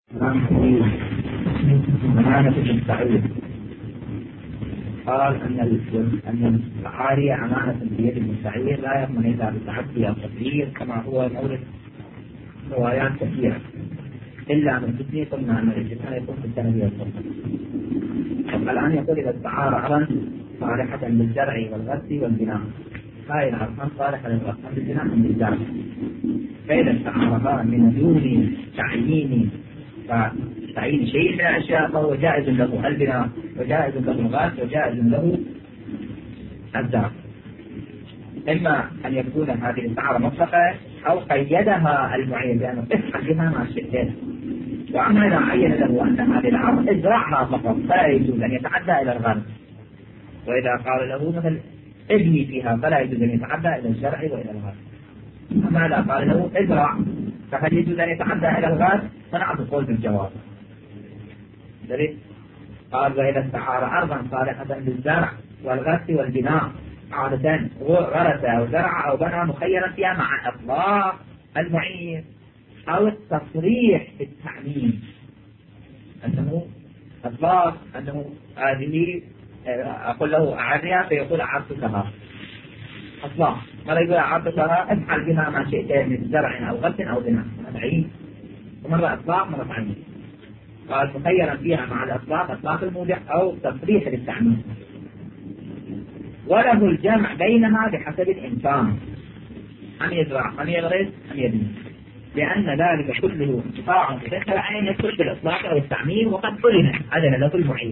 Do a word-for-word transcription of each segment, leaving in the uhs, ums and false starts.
أمانة المستعير قال أن أن العارية أمانة بيد المستعير لا يضمن إلا بالتعدي أو التغيير كما هو مورد روايات كثيرة إلا من جدي قلنا أن الاجتماع يكون في التنبيه والصلح. الآن يقول إذا استعار أرضا صالحة للزرع والغرس والبناء هاي الأرض صالحة للغرس بالبناء من الزرع، فإذا استعارها من دون تعيين فتعيين شيء من الأشياء فهو جائز له البناء وجائز له الغرس وجائز له الزرع. إما أن يكون هذه الاستعارة مطلقة أو قيدها المعين بأنه افعل بها ما شئت، وأما إذا عين له أن هذه الأرض ازرعها فقط فلا يجوز أن يتعدى إلى الغرس، وإذا قال له مثل ابني فيها فلا يجوز أن يتعدى إلى الزرع وإلى الغرس. أما إذا قال له ازرع فهل يجوز أن يتعدى إلى الغرس؟ فنعطي قول بالجواب. قال وإذا استعار أرضا صالحة للزرع والغرس والبناء عادة غرس أو زرع أو بنى مخيرا فيها مع إطلاق المعين أو التصريح في التعميم، أنه إطلاق أنه هذه أقول له أعرها فيقول أعرتكها إطلاق، ولا يقول أعرتكها افعل بها ما شئت من زرع أو غرس أو بناء تعيين، ومرة إطلاق مرة تعميم. قال مخيرا فيها مع الإطلاق إطلاق الموجع أو تصريح للتعميم، وله الجمع بينها بحسب الإمكان أن يزرع أن يغرس أن يبني، لأن ذلك كله انتفاع بذكر عين يدخل بالإطلاق أو التعميم وقد علم أذن له المعين.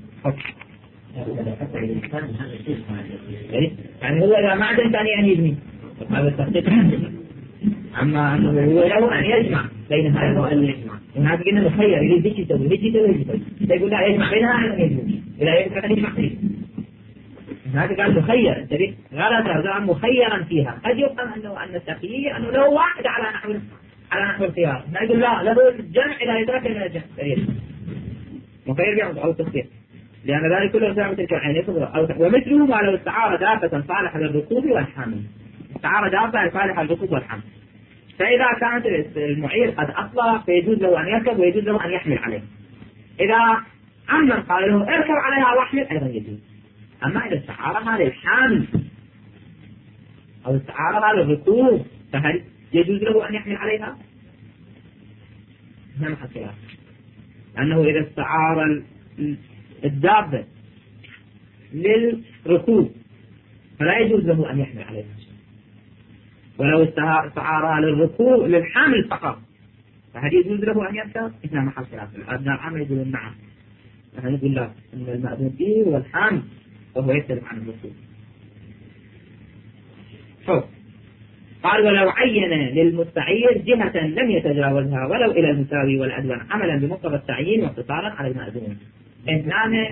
يعني هو إذا ما عدم ثاني أن يبني هذا التخطيط، أما أنه هو له أن يجمع بين هذا وأن يجمع، ونحن قلنا مخير يريد يجي يسوي يجي يسوي يجي يقول لا يجمع بينها أن يبني إذا يجمع أن يجمع فيه. هذا قال مخير انتبه غلط هذا مخيرا فيها. قد يفهم انه ان التخيير انه له واحد على نحو على نحو الخيار، ما يقول لا له الجمع اذا يدرك من الجمع مخير بيعمل او تخيير، لان ذلك كله سبب تلك العين يصبر او ومثله ما لو استعار دابة صالحة للركوب والحمل. استعار دابة صالحة للركوب والحمل، فاذا كانت المعير قد اطلق فيجوز له ان يركب ويجوز له ان يحمل عليه. اذا عمن قال له اركب عليها واحمل ايضا يجوز. أما إذا استعارها للحامل أو استعارها للركوب فهل يجوز له أن يحمل عليها؟ ما محل خلاف، لأنه إذا استعار الدابة للركوب فلا يجوز له أن يحمل عليها، ولو استعارها للركوب للحامل فقط فهل يجوز له أن يركب؟ إثنى محل خلاف. الأبناء العامل يقولون نعم، نحن نقول لا إن المأذون به والحامل وهو يختلف عن الرسول. قال ولو عين للمستعير جهة لم يتجاوزها ولو إلى المساوي والأدوان عملا بمقتضى التعيين واقتصارا على المأذون. هنا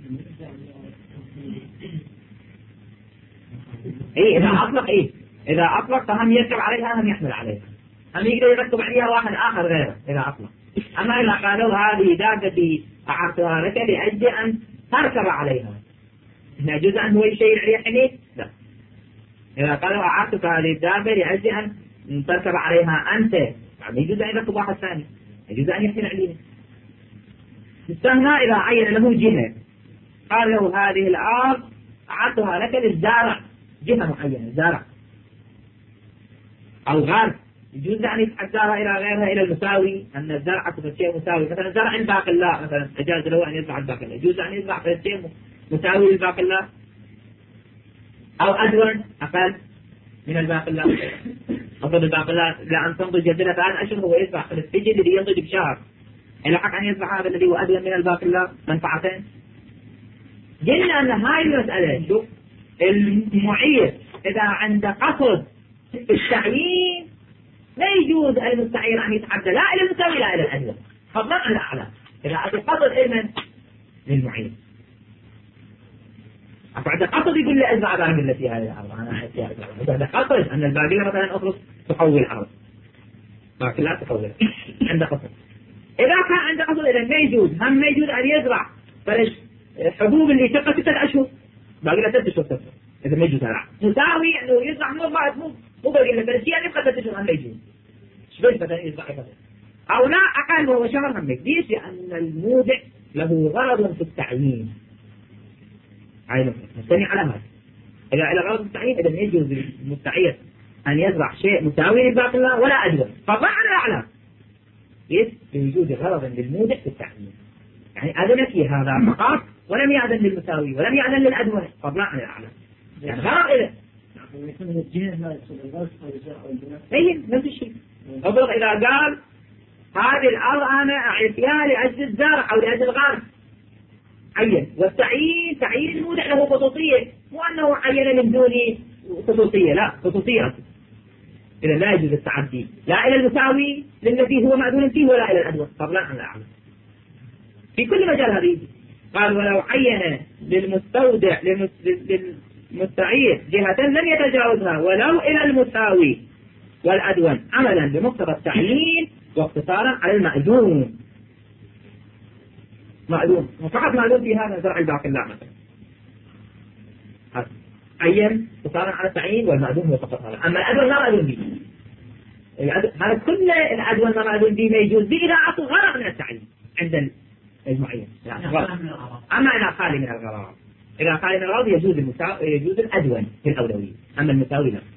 إيه إذا أطلق إيه إذا أطلق فهم يركب عليها هم يحمل عليها، هم يقدر يركب عليها واحد آخر غيره إذا أطلق. أما إذا قالوا هذه دابتي أعرتها لك لأجل أن تركب عليها هنا يجوز أن هو يشير عليها حميد؟ لا. إذا قالوا أعطك هذه الدابة لأجل أن تركب عليها أنت يجوز أن يركب واحد ثاني، يجوز أن يحمل عليها. استثنى إذا عين له جهة، قال له هذه الأرض أعطها لك للزارع جهة معينة زارع أو غرس، يجوز أن يتحداها إلى غيرها إلى المساوي، أن الزرع في شيء مساوي مثلا زرع الباقلاء مثلا أجاز له أن يزرع الباقلاء، يجوز أن يزرع في شيء مساوي للباقلاء أو أدون أقل من الباقلاء. أفضل الباقلاء لأن تنضج جدلة ثلاث أشهر هو يزرع في السجن الذي ينضج بشهر، إلى حق أن يزرع هذا الذي هو أدون من الباقلاء منفعتين. قلنا أن هاي المسألة شوف المعير إذا عنده قصد التعيين لا يجوز المستعير أن يتعدى لا إلى المساوي لا إلى الأدون فضلا عن الأعلى. إذا عنده قصد علما للمعير بعد قصد يقول لي أزرع باقلة في هذه الأرض، أنا بعد قصد أن الباقلة مثلا أخرج تحول الأرض باقلة تحول عنده قصد. إذا كان عنده قصد إذا ما يجوز هم ما يجوز أن يزرع فلش حبوب اللي تبقى ستة أشهر باقلة ستة أشهر ستة إذا ما يجوز زرع مساوي إنه يزرع مو بعد مو مو باقلة فلش يعني يبقى ستة أشهر هم ما يجوز. شبه مثلا يزرع مثلا أو لا أقل وهو شهر همك. ليش؟ لأن المودع له غرض في التعيين. عين مستني على هذا. إذا إلى غرض التعيين إذا يجوز للمستعير أن يزرع شيء مساوي لباقي الله ولا أدوى فضلا على الأعلى. ليش؟ لوجود غرض للمودع في التعيين. يعني أذن في هذا فقط ولم يأذن للمساوي ولم يأذن للأدوى فضلا على الأعلى. يعني غرض إذا أي نفس الشيء. أفضل إذا قال هذه الأرض أنا أعطيها لأجل الزرع أو لأجل الغرس عين، والتعيين تعيين المودع له خصوصية، مو أنه عين من دون خصوصية، لا خصوصية. إذا لا يجوز التعدي لا إلى المساوي للذي هو مأذون فيه ولا إلى الأدوى فضلا عن الأعلى. في كل مجال هذه قال ولو عين للمستودع للمستعير جهة لم يتجاوزها ولو إلى المساوي والأدون عملا بمقتضى التعيين واقتصارا على المأذون. مأذون فقط مأذون في هذا زرع الباقي لا مثلا عين اقتصارا على التعيين والمأذون هو فقط هذا. أما الأدون ما مأذون به، هذا كل الأدون ما مأذون به ما يجوز به إذا أعطوا غرض من التعيين عند المعين. أما إذا خالي من الغرض، إذا خالي من الغرض يجوز يجوز الأدون في الأولوية. أما المساوي لا.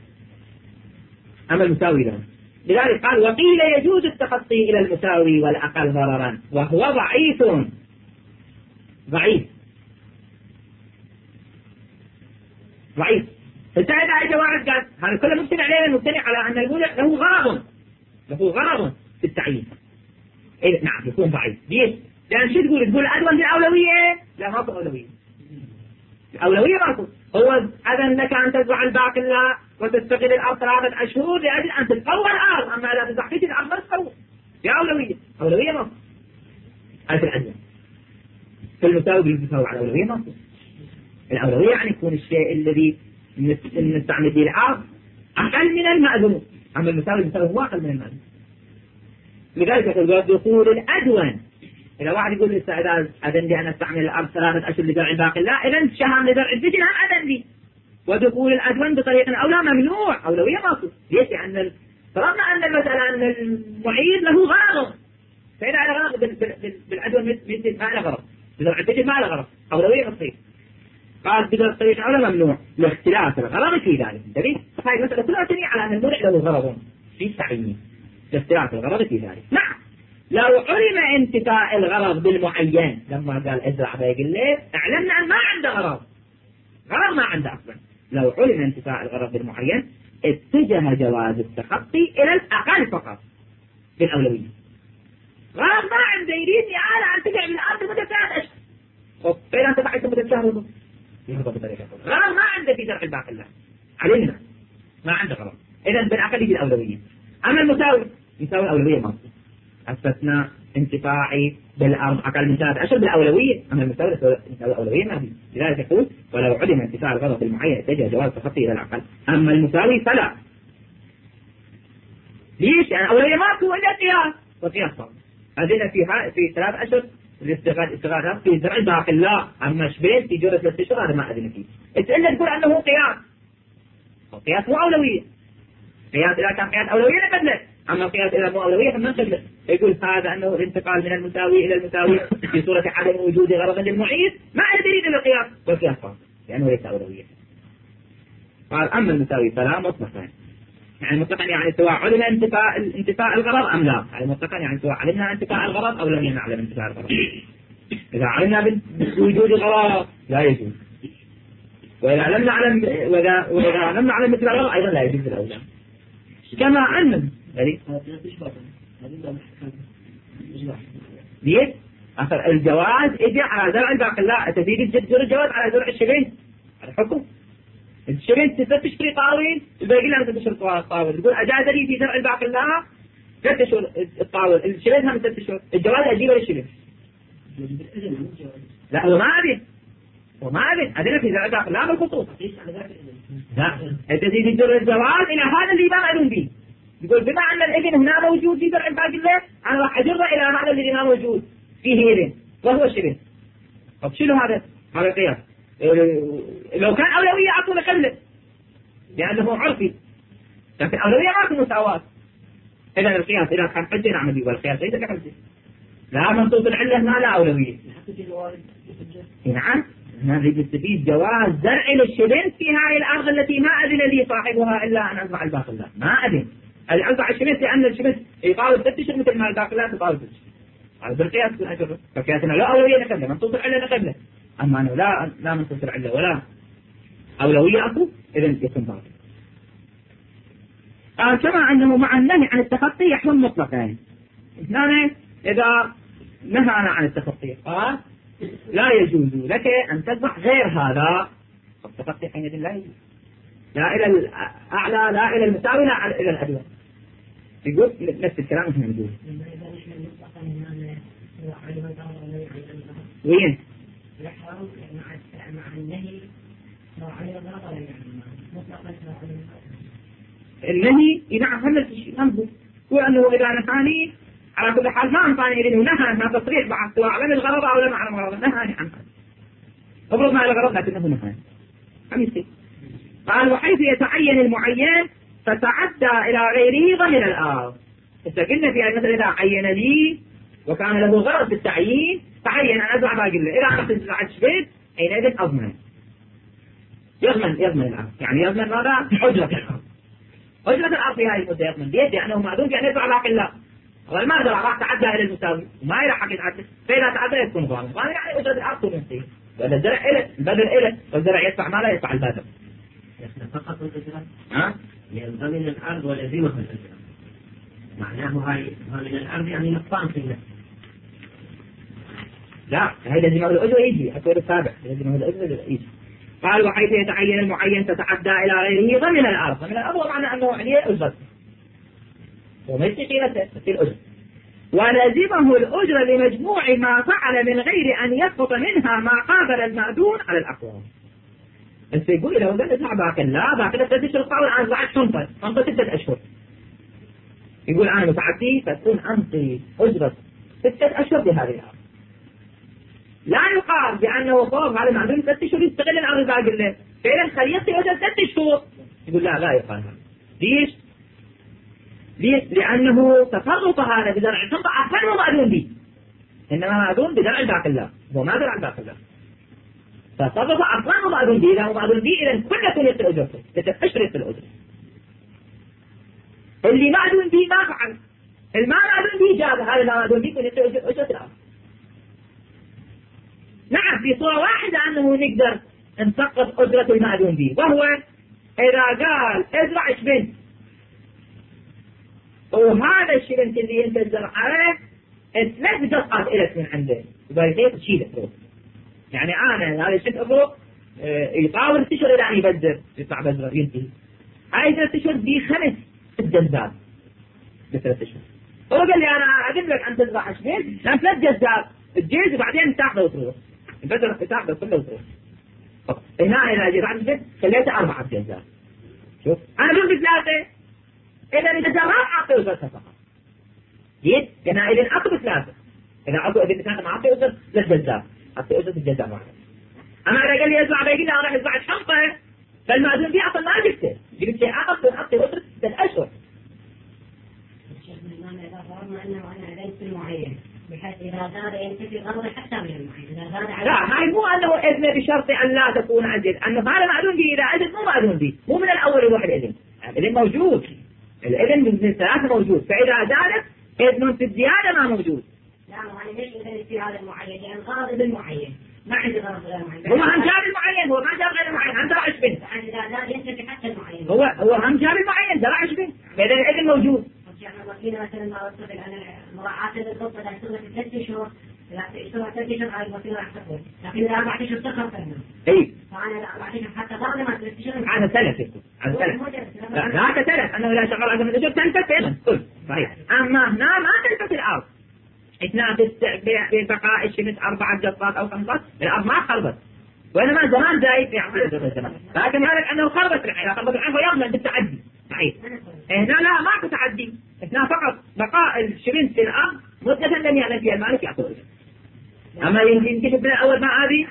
أما المساوي لا. لذلك قال وقيل يجوز التخطي إلى المساوي والأقل ضررا وهو ضعيف. ضعيف ضعيف فالسائد عائشة واحد قال هذا كله مبتني عليه مبتني على أن المولع له غرض له غرض في التعيين. إيه نعم يكون ضعيف. ليش؟ لأن شو تقول؟ تقول أدون بالأولوية؟ لا ما في أولوية. الأولوية ما في. هو أذن لك أن تزرع الباقي لا وتستغل الأرض ثلاثة أشهر لأجل أن تتقوى الأرض. أما إذا تزحفت الأرض ما تتقوى. في أولوية. أولوية ما في. هذا في الأدوية. في المساوي بالمساوي على الأولوية ما في. الأولوية يعني يكون الشيء الذي نستعمل به الأرض أقل من المأذون. أما المساوي المساوي هو أقل من المأذون. لذلك يقول دخول الأدون. إذا واحد يقول لي إذا أذن لي أن أستعمل الأرض ثلاثة أشهر لزرع الباقي لا إذا شهر لزرع البجل هم أذن لي. ودخول الأدون بطريقة أو لا ممنوع. أولوية ماكو. ليش؟ لأن فرضنا أن المسألة أن المعيد له غرض فإذا على غرض بالأدون مثل ما له غرض بزرع البجل ما له غرض أولوية مصير. قال بدل الطريقة أو لا ممنوع لاختلاف الغرض في ذلك. دليل هاي المسألة كلها تني على أن المرء له غرض في التعيين لاختلاف الغرض في ذلك. نعم لو علم انتفاء الغرض بالمعين لما قال ازرع بيقول ليه اعلمنا أن ما عنده غرض غرض ما عنده أصلا. لو علم انتفاء الغرض بالمعين اتجه جواز التخطي إلى الأقل فقط بالأولوية. غرض ما عنده يريدني أنا أن تقع بالأرض مدة ثلاث أشهر فإذا أنت بعد مدة شهر ونص غرض ما عنده في زرع الباقي الله علمنا ما عنده غرض. إذا بالأقل يجي الأولوية. أما المساوي يساوي الأولوية ما استثناء انتفاعي بالأرض أقل من ثلاث أشهر بالأولوية. أما المساوي يساوي الأولوية ما في. لذلك يقول ولو علم انتفاع الغرض المعين اتجه جواز التخطي إلى الأقل. أما المساوي فلا. ليش؟ يعني الأولوية ما في إلا قياس وقياس صار. هذين في في ثلاث أشهر الاستغاثة استغاثة في زرع الباقي لا. أما شبين في جرة ثلاث أشهر هذا ما أذن فيه. إلا تقول أنه قياس. قياس مو أولوية. قياس إذا كان قياس أولوية نقبله. أما القياس إذا مو أولوية فما نقبله. يقول هذا أنه الانتقال من المساوي إلى المساوي في صورة عدم وجود غرض للمعيد ما دليل إلى القياس والقياس فقط لأنه ليس أولوية. قال أما المساوي فلا مطلقا. يعني مطلقا يعني سواء علم انتفاء انتفاء الغرض أم لا. يعني مطلقا يعني سواء علمنا انتفاء الغرض أو لم نعلم انتفاء الغرض. إذا علمنا بوجود الغرض لا يجوز. وإذا لم نعلم وإذا وإذا لم نعلم مثل الغرض أيضا لا يجوز الأولى. كما أن ليش؟ أخر الجواز إجي على زرع الباقي لا تزيد الجد الجواز على زرع الشبين على حكم. الشبين تشتري طاوين الباقي لا تشتري طاول. تقول أجاز لي في زرع الباقي لا ثلاث أشهر الطاول الشبين هم ثلاث أشهر الجواز أجيبه للشبين. لا هو ما أبي هو ما أبي أدري في زرع الباقي لا بالخصوص. لا تزيد الجواز إلى هذا اللي ما أدون به. يقول بما أن الإذن هنا موجود في زرع الباقي الله أنا راح أجره إلى معنى الذي هنا موجود فيه إذن وهو الشبه. طب شنو هذا؟ هذا قياس. لو كان أولوية أعطونا كله لأنه عرفي. لكن أولوية ما في مساواة. إذا القياس إذا كان حجة نعمل به، والقياس ليس كحجة. لا منطوق العلة هنا لا أولوية. نعم نريد نستفيد جواز زرع الشبنت في هذه الأرض التي ما أذن لي صاحبها إلا أن أزرع الباقلات، ما أذن أزرع الشبنت لأن الشبنت يقاوم ست أشهر مثل ما الباقلات تقاوم ست أشهر. هذا بالقياس بالأجر، فقياسنا لا أولوية نقبله، منطوق العلة نقبله. أما أنه لا لا منطوق العلة ولا أولوية أكو إذن يكون باطل. آه كما أنه مع النهي عن التخطي يحرم مطلقا. هنا إذا نهانا عن التخطي قال لا يجوز لك أن تذبح غير هذا، التخطي حينئذ لا يجوز، لا إلى الأعلى لا إلى المساوي لا إلى الأدنى. يقول نفس الكلام احنا نقول وين مع النهي النهي نعم هم الشيء هو أنه إذا نهاني على كل حال ما أنطاني إذن ونهى ما تصريح بعض سواء على الغرض أو لم على الغرض، نهاني عنه أفرض ما على الغرض لكنه نهاني هم يصير. قال وحيث يتعين المعين فتعدى إلى غيره ضمن الآخر. استقلنا في أن مثلا إذا عين لي وكان له غرض بالتعيين تعين أن أزرع باقله، إذا أردت أزرع الشبيت حينئذ أضمن يضمن يضمن الأرض، يعني يضمن ماذا؟ أجرة الأرض. أجرة الأرض في هذه المدة يضمن بيد لأنه معدوم في أن يزرع باقله، وما زرع راح تعدى إلى المساوي وما إلى حق يتعدى، فإذا تعدى يكون ضامن، ضامن يعني أجرة الأرض تنتهي، وإذا الزرع إله البذل إله والزرع يدفع ما لا يدفع البذل. فقط الأجرة ها؟ يضمن الأرض والأزيمة في الأجرة، معناه هاي من الأرض يعني نقصان في النفس. لا هذا لازم الأجر يجي أكبر السابع لازم الأجر يجي. قال وحيث يتعين المعين تتعدى إلى غيره ضمن الأرض، ضمن الأرض ومعنى أنه عليه أجرة وما يستقيل الأجر، ولازمه الأجر لمجموع ما فعل من غير أن يسقط منها ما قابل المأذون على الأقوال. أنت يقول إذا وقال ازرع باقل لا باقل ثلاثة أشهر قاول أنا زرعت شنطة شنطة ستة أشهر، يقول أنا متعدي فتكون أنطي أجرة ستة أشهر بهذه الأرض، لا يقال بأنه فوق هذا المعدوم ستة أشهر يستغل الأرض باقل فإذا خليطي أجرة ستة أشهر، يقول لا لا يقال هذا. ليش؟ ليش؟ لأنه تصرف هذا بزرع الشنطة أحسن ومأذون به، إنما مأذون بزرع الباقلة هو ما زرع الباقلة، تصرف أصلا ومأذون به، إذا ومأذون به إذا كلكم يصل أجرته ستة أشهر يصل أجرته. اللي مأذون به ما فعل، الما مأذون به جاب هذا لا مأذون به يصل أجرة الأرض. نعم في صورة واحدة أنه نقدر نسقط أجرة المأذون به، وهو إذا قال ازرع شبنت وهذا الشبنت اللي انت تزرعه ثلاث دقات إلك من عنده وبالغير تشيله فوق، يعني أنا هذا الشبنت أفوق يطاول تشهر إلى أن يبدر يطلع بذره ينتهي، هاي ثلاث أشهر دي خمس جزات بثلاث أشهر. هو قال لي أنا أقول لك أن تزرع شبنت لأن ثلاث جزات الجيز وبعدين تاخذه وتروح البذرة تاخذه كله وتروح. هنا إذا جيت عند شبنت خليته أربعة جزات، شوف أنا قلت ثلاثة إذا إذا ما أعطي وزرتها فقط جيد هنا إذا أعطي ثلاثة، إذا أعطي إذا ثلاثة ما أعطي وزر للجزاء أعطي وزر الجزاء معنا. أما إذا قال لي أزرع بيقول لي أنا راح أزرع الشنطة فالمأذون فيه أصلا ما جبته جبت شيء آخر أعطي وزر ستة أشهر. الشيخ الإمام إذا فرضنا أنه أنا أذنت المعين بحيث إذا زاد ينتفي غرض حتى من المعين إذا زاد على لا هاي مو أنه إذن بشرط أن لا تكون عجل، أنه هذا مأذون به إذا أذن مو مأذون به مو من الأول يروح الإذن، الإذن موجود الإذن من الثلاثة موجود، فإذا زادت إذن في الزيادة ما موجود. لا أنا ليش إذن في هذا المعين لأن غرض بالمعين ما عندي غرض غير معين، هو هم جاب المعين هو ما جاب غير المعين أنت راح شبنت يعني إذا زاد ينتفي حتى المعين هو هو هم جاب المعين زرع شبنت فإذا الإذن موجود. يعني وكيل مثلا ما وصف أنا مراعاة للضبط إذا اشتغلت ثلاث شهور لا اشتغلت ثلاث شهور على الوكيل راح تقول، لكن إذا أربعة أشهر تخر فهمه. إيه. فأنا لا أربعة أشهر حتى ضامن ما ثلاث شهور. هذا سلف يكون هذا سلف. لا لا هذا سلف أنه إذا شغل أكثر من أشهر تنفت فعلا كل صحيح. أما هنا ما تنفت الأرض. إثناء ببقاء الشمس أربعة جطات أو خمسات الأرض ما خربت. وإنما زمان زايد يعني زمان. لكن هذا أنه خربت الحين خربت الحين ويضمن بالتعدي. صحيح. هنا لا ما في تعدي. هنا فقط بقاء الشمس في الأرض مدة لم يعلم فيها المالك يعطيه. أما ينكشف من الأول ما هذه.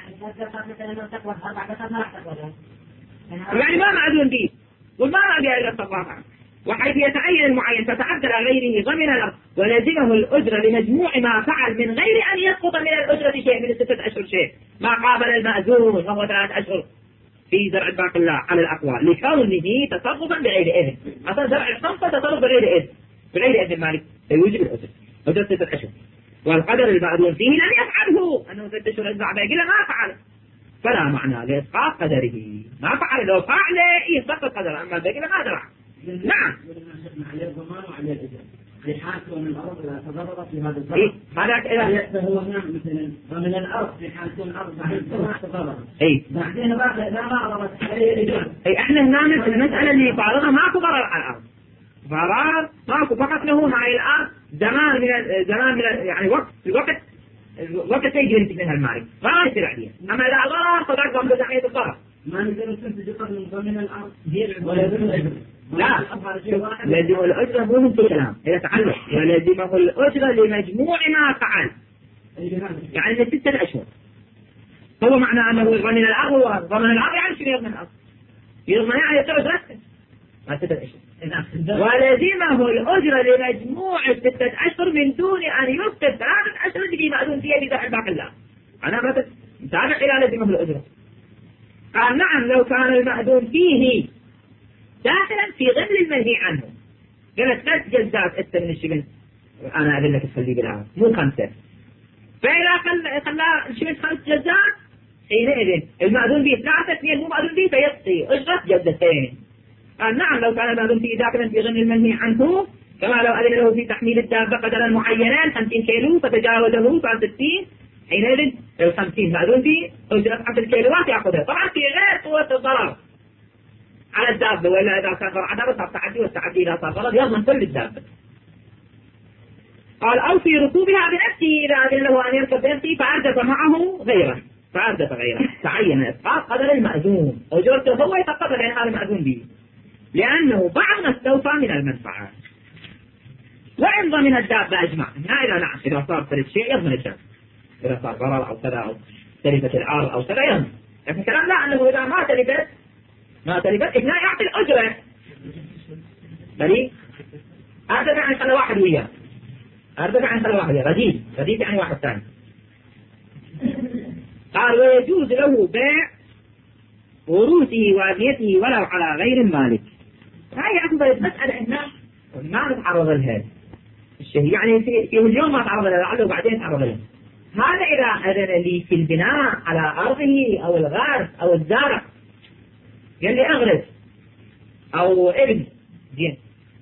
يعني ما معدون به وما معدون إلا الصباح وحيث يتعين المعين فتعدل غيره ضمن الأرض ولزمه الأجرة لمجموع ما فعل من غير أن يسقط من الأجرة شيء من الستة أشهر شيء ما قابل المأذون وهو ثلاث أشهر في زرع الباقلة على الأقوال لكونه تصرفا بغير إذن. مثلا زرع الصنفة تصرف بغير إذن بغير إذن المالك فيوجب الأجرة أجرة ستة أشهر. والقدر المأذون فيه لم يفعله أنه ستة أشهر يزرع باقلة ما فعل فلا معنى لإسقاط قدره ما فعل لو فعل يسقط قدره أما الباقلة ما زرع. نعم عليه الضمان وعليه الإجرة لحال كون الأرض إذا تضررت في هذا الزرع. إيه هذاك إذا هو نعم مثلا ضمن الأرض في حال كون الأرض بعدين تضررت. إيه بعدين بعد إذا ما ضررت عليه الإجرة. إيه إحنا هنا المسألة اللي بعضها ماكو ضرر على الأرض. ضرر ماكو فقط له مع الأرض زمان من زمان من يعني وقت الوقت الوقت يجري منها المالك ما يصير عليه. أما إذا ضرر فقط ضمن ناحية الضرر. ما نقدر نستنتج من ضمن الأرض ولا ضمن الإجرة. لا لازم الأجرة مو من كلام إذا تعلق ولازمه الأجرة لمجموع ما فعل يعني لستة أشهر. هو معنى أنه ضمن الأرض ضمن الأرض يعني شو يضمن الأرض يضمن يعني يتعود رسل ما ستة أشهر ولازمه الأجرة لمجموع ستة أشهر من دون أن يكتب ثلاثة أشهر في مأذون فيها بذا الباقي الله. أنا مثلا متابع إلى لازمه الأجرة. قال نعم لو كان المأذون فيه داخلا في ضمن المنهي عنه قالت ثلاث جلسات أكثر من الشبن أنا أقول لك تخليه بالعام مو خمسة فإذا خلى خلى الشبن خمس جلسات حينئذ المأذون به ثلاثة اثنين مو مأذون به فيقضي أجرة جلستين. قال نعم لو كان المأذون فيه داخلا في ضمن المنهي عنه كما لو أذن له في تحميل الدابة قدرا معينا خمسين كيلو فتجاوزه صار ستين حينئذ الخمسين مأذون به أجرة عشر كيلوات يأخذها طبعا في غير قوة الضرر على الدابة ولا إذا كان ضرر عدابة صار تعدي والتعدي إذا صار ضرر يضمن كل الدابة. قال أو في ركوبها بنفسه إذا أذن له أن يركب بنفسه فأردف معه غيره فأردف غيره تعين إسقاط قدر المأذون أجرته هو يتقدر عن هذا المأذون به لأنه بعض ما استوفى من المنفعة. وإن ضمن الدابة أجمع هنا إذا نعم إذا صار ثلاث شيء يضمن الدابة إذا صار ضرر أو كذا أو تلفت الأرض أو كذا يضمن. لكن كلام لا أنه إذا ما تلفت ما تلفت هنا يعطي الأجرة بلي أردف عن خلى واحد وياه أردف عن خلى واحد وياه رديف رديف يعني واحد ثاني. قال ويجوز له بيع وروثه وأبنيته ولو على غير المالك. هاي أكبر مسألة إحنا ما نتعرض لها الشيء يعني في, في مليون ما تعرض لها لعله وبعدين تعرض لها. هذا إذا أذن لي في البناء على أرضه أو الغرس أو الزرع قال لي أغرس أو ابن زين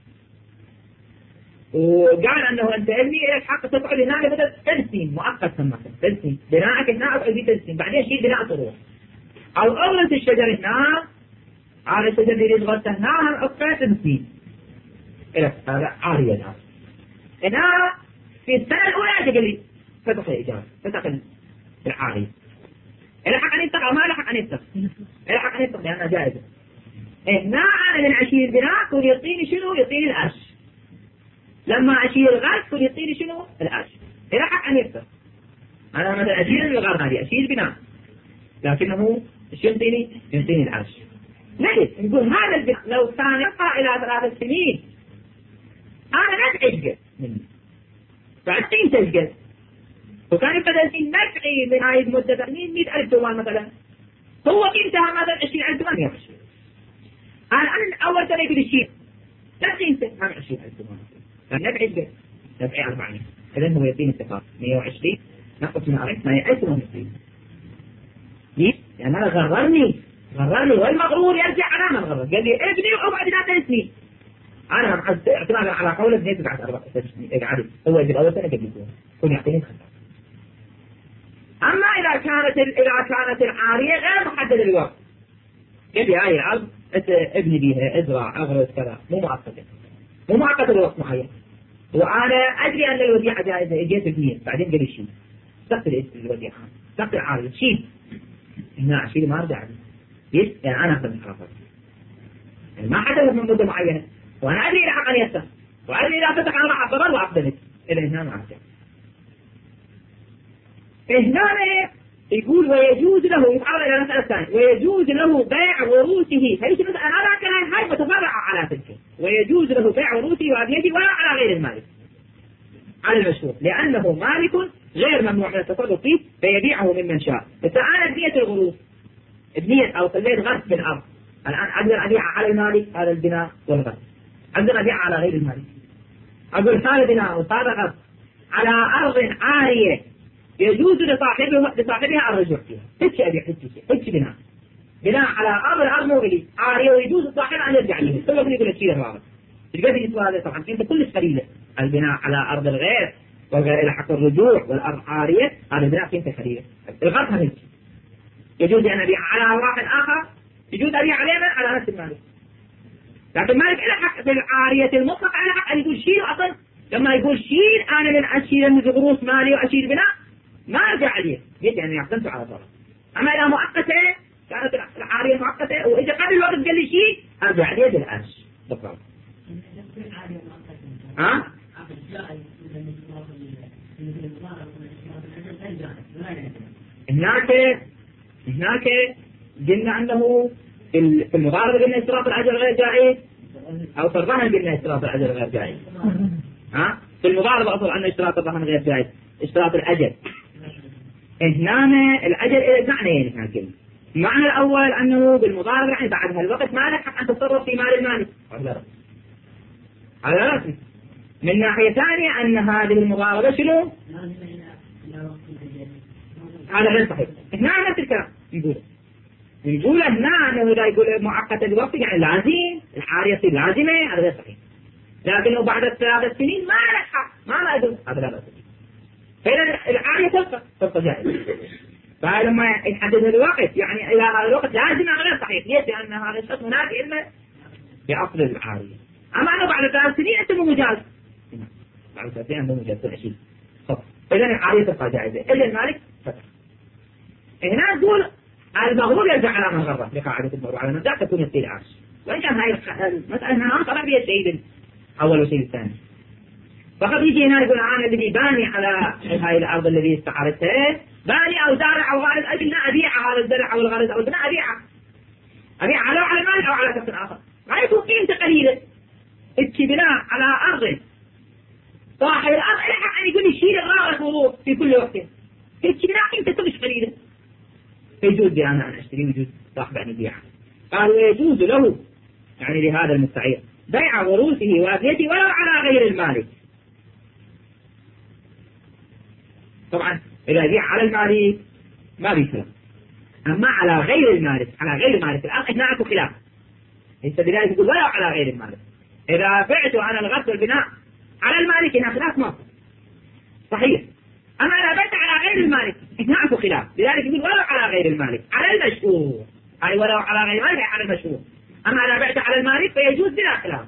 وقال أنه أنت ابني إليك حق تفعل هنا لمدة ثلاث سنين مؤقت سمك ثلاث سنين بناءك هنا أفعل في ثلاث سنين بعدين شيء بناء تروح أو أغرس الشجر هنا على الشجر اللي يتغطى هنا أفعل ثلاث سنين إليك هذا عارية هذا هنا في السنة الأولى تقول لي فتح الإجابة فتح العارية إلى حق أن يفتح أو ما إلى حق أن يفتح إلى حق أن يفتح لأنها جائزة. هنا أنا من عشير بناء كل يعطيني شنو يعطيني الأش لما عشير غرس كل يعطيني شنو الأش إلى حق أن يفتح. أنا مثلا أشير الغرس هذه أشير بناء لكنه إيش يعطيني يعطيني الأش. نجد نقول هذا البناء لو كان يبقى إلى ثلاث سنين أنا لا أتعجل مني فعشرين تشجل وكان يبدأ نفعي من هاي المدة سنين مئة ألف دولار مثلا هو انتهى مثلا عشرين ألف دولار يمشي. أنا أنا أول سنة يقول الشيء لا تنسى هم عشرين ألف دولار فنفعي البيت نفعي أربعين إذن هو يعطيني التفاصيل مئة وعشرين نقص من أربعين ما يأثر من عشرين ليش؟ لأن هذا غررني غررني والمغرور يرجع على من غرر قال لي ابني وأبعد لا تنسني أنا اعتمادا على قوله بنيت بعد أربع سنين إقعادي هو يجب أول سنة قبل يكون كون يعطيني الخطأ. أما إذا كانت إذا كانت العارية غير محددة الوقت قال لي هاي الأرض ابني بيها ازرع أغرس كذا مو مؤقتة مو مؤقتة الوقت معين وأنا أدري أن الوديعة جائزة إجيت اثنين بعدين قال لي شيء استقبل الوديعة استقبل العارية شيء هنا شيء ما أرجع ليش؟ يعني أنا أخذ الحرافات يعني ما حددت من مدة معينة وأنا أدري إلى حق أن يفتح وأدري إذا فتح أنا أفضل وأفضلت إلى هنا ما أرجع. هنا يقول ويجوز له، يتعرض إلى المسألة الثانية، ويجوز له بيع وروثه. هذه مثلا أنا كان هاي متفرعة على تلك، ويجوز له بيع وروثه وأبنيته ولا على غير المالك على المشهور، لأنه مالك غير ممنوع من التصرف فيه فيبيعه ممن شاء. بس أنا بنية الغروث، بنية أو خليت غرس في الأرض، الآن أقدر أبيع على المالك هذا البناء والغرس، أقدر أبيع على غير المالك. أقول هذا بناء وهذا غرس على أرض عارية يجوز لصاحبها لصاحبها الرجوع فيها. هيك أبيع هيك هيك بناء بناء على أرض الأرض مو إلي عارية ويجوز لصاحبها أن يرجع ليه. ثم يقول لك شيء الرابع تقدر يسوى هذا طبعا أنت كل قليلة البناء على أرض الغير والغير إلى حق الرجوع والأرض عارية هذا البناء فيه قليلة. الغرس هيك يجوز أن أبيع على واحد آخر، يجوز أبيع عليه على نفس المالك، لكن المالك له حق بالعارية المطلق على حق أن يقول شيل. أصلا لما يقول شيل أنا من أشيل الغروس مالي وأشيل بناء ما أرجع عليه، يجي أن يعتمد على ضرر. أما إذا مؤقتة كانت العارية مؤقتة وإذا قبل الوقت قال لي شيء أرجع عليه بالأرش بالضبط. ها؟ هناك هناك قلنا أنه في المضاربة قلنا اشتراط الأجر غير جائز، أو في الرهن قلنا اشتراط الأجر غير جائز. ها؟ في المضاربة أصل أن اشتراط الرهن غير جائز، اشتراط الأجر. هنا الأجر إلى معنيين هنا قلنا. المعنى الأول أنه بالمضاربة يعني بعد هالوقت ما لك حق أن تتصرف في مال المالك على رأسي. من ناحية ثانية أن هذه المضاربة شنو؟ هذا غير صحيح. هنا نفس الكلام نقول نقول هنا أنه إذا يقول مؤقت الوقت يعني لازم العارية تصير لازمة، هذا غير صحيح. لكنه بعد الثلاث سنين ما لك حق ما لا يجوز، هذا لا بأس به. فإذا العارية تبقى تبقى جائزة. فلما يحدد الوقت يعني إلى هذا الوقت لازم غير صحيح. ليش؟ لأن هذا الشخص هناك علمه بأصل العارية. أما أنه بعد ثلاث سنين أنت مو مجاز، بعد ثلاث سنين أنت مجاز كل شيء. إذا العارية تبقى جائزة إلا المالك فتح. هنا نقول المغرور يرجع على من غره لقاعدة المغرور على من ذاك تكون يصير عاش. وإن كان هاي المسألة هنا ما طلع بها الشيء الأول والشيء الثاني. فقد يجي هنا يقول أنا الذي باني على هاي الأرض الذي استعرتها باني أو زارع أو غارس أجل أبيع هذا الزرع أو الغارس أو البناء أبيعه أبيعه لو على المال أو على شخص آخر ما يكون قيمته قليلة. اتي بناء على أرض صاحب الأرض يلحق أن يقول لي شيل الغارس وروح في كل وقت. اتي بناء قيمته مش قليلة يجوز لي أنا أن أشتري ويجوز صاحب أن يبيعه. قال ويجوز له يعني لهذا المستعير بيع وروثه وأبنيته ولو على غير المالك. طبعا إذا بيع على المالك ما بيسلم، أما على غير المالك على غير المالك الآن هنا أكو خلاف. ليس بذلك يقول ولو على غير المالك. إذا بعت أنا الغرس والبناء على المالك هنا خلاف ما صحيح. أما إذا بعت على غير المالك هنا أكو خلاف، لذلك يقول ولو على غير المالك على المشهور. أي ولو على غير المالك على المشهور. أما إذا بعت على المالك فيجوز بلا خلاف.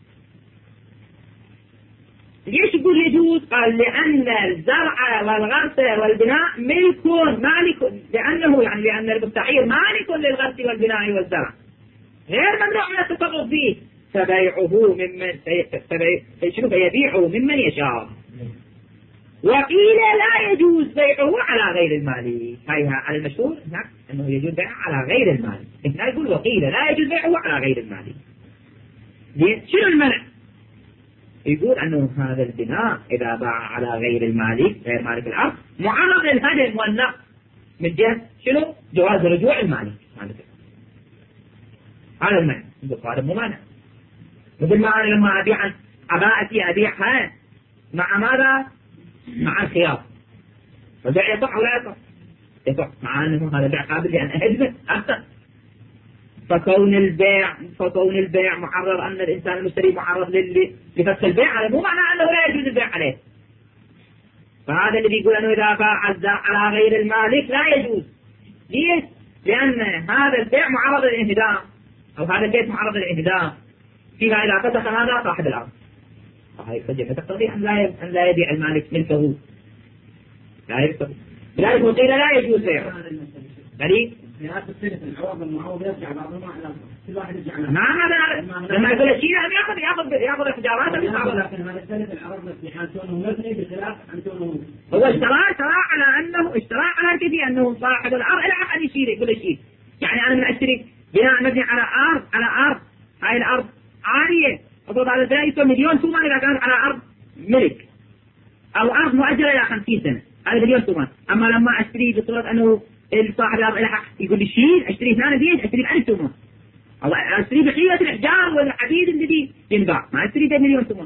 ليش يقول يجوز؟ قال لأن الزرع والغرس والبناء ملك مالك، لأنه يعني لأن المستعير مالك للغرس والبناء والزرع غير ممنوع من التصرف فيه، فبيعه ممن شنو فيبيعه ممن يشاء. وقيل لا يجوز بيعه على غير المالك. هاي على المشهور هناك أنه يجوز بيعه على غير المالك. هنا يقول وقيل لا يجوز بيعه على غير المالك. شنو المنع؟ يقول أنه هذا البناء إذا باع على غير المالك غير مالك الأرض معرض للهدم والنقص من جهة شنو؟ جواز رجوع المالك مالك. هذا المعنى. يقول هذا مو مانع. مثل ما أنا لما أبيع عباءتي أبيعها مع ماذا؟ مع الخيار. فبيع يصح ولا يصح؟ يصح مع أنه هذا بيع قابل لأن أهدمه أكثر. فكون البيع فكون البيع معرض أن الإنسان المشتري معرض لفسخ البيع هذا مو معنى أنه لا يجوز البيع عليه. فهذا الذي يقول أنه إذا باع الزرع على غير المالك لا يجوز. ليش؟ لأن هذا البيع معرض للانهدام أو هذا البيت معرض للانهدام فيما إذا فسخ هذا صاحب الأرض. فهي فتقتضي أن لا أن لا يبيع المالك ملكه. لا يقتضي. لذلك وقيل لا يجوز بيعه. دليل في هذا الثلث العوض المعوض يرجع بعضهما على كل واحد يرجع على ما هذا لما يقول شيء ياخذ ياخذ ياخذ احجارات لكن هذا الثلث العرض في حال كونه مبني بخلاف ان كونه هو اشترى اشترى على انه اشترى على كذي انه صاحب الارض الى ان يشيل يقول شيء يعني انا من اشتري بناء مبني على ارض على ارض هاي الارض عاليه المفروض هذا البناء يسوى مليون تومان اذا كانت على ارض ملك او ارض مؤجله الى خمسين سنه هذا مليون تومان. اما لما اشتري بصوره انه صاحب الارض له حق يقول لي شيل اشتري ثاني زين اشتري بألف تومان او اشتري بقيمه الاحجار والحديد الذي ينباع ما اشتري بمليون تومان.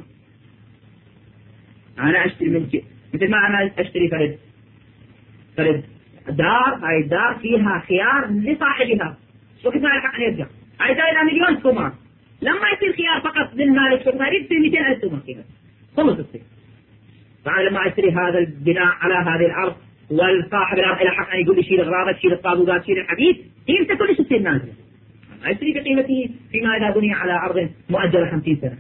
انا اشتري من شيء مثل ما انا اشتري فرد فرد دار هاي الدار فيها خيار لصاحبها وقت ما الحق ان يرجع هاي دار الى مليون تومان لما يصير خيار فقط للمالك وقت ما يريد يصير مئتين ألف تومان كذا خلص تصير. فانا لما اشتري هذا البناء على هذه الارض والصاحب الارض الى حق ان يقول لي شيل اغراضك شيل الطابوقات شيل الحديد قيمته كلش تصير نازله اشتري بقيمته فيما اذا بني على ارض مؤجله خمسين سنه.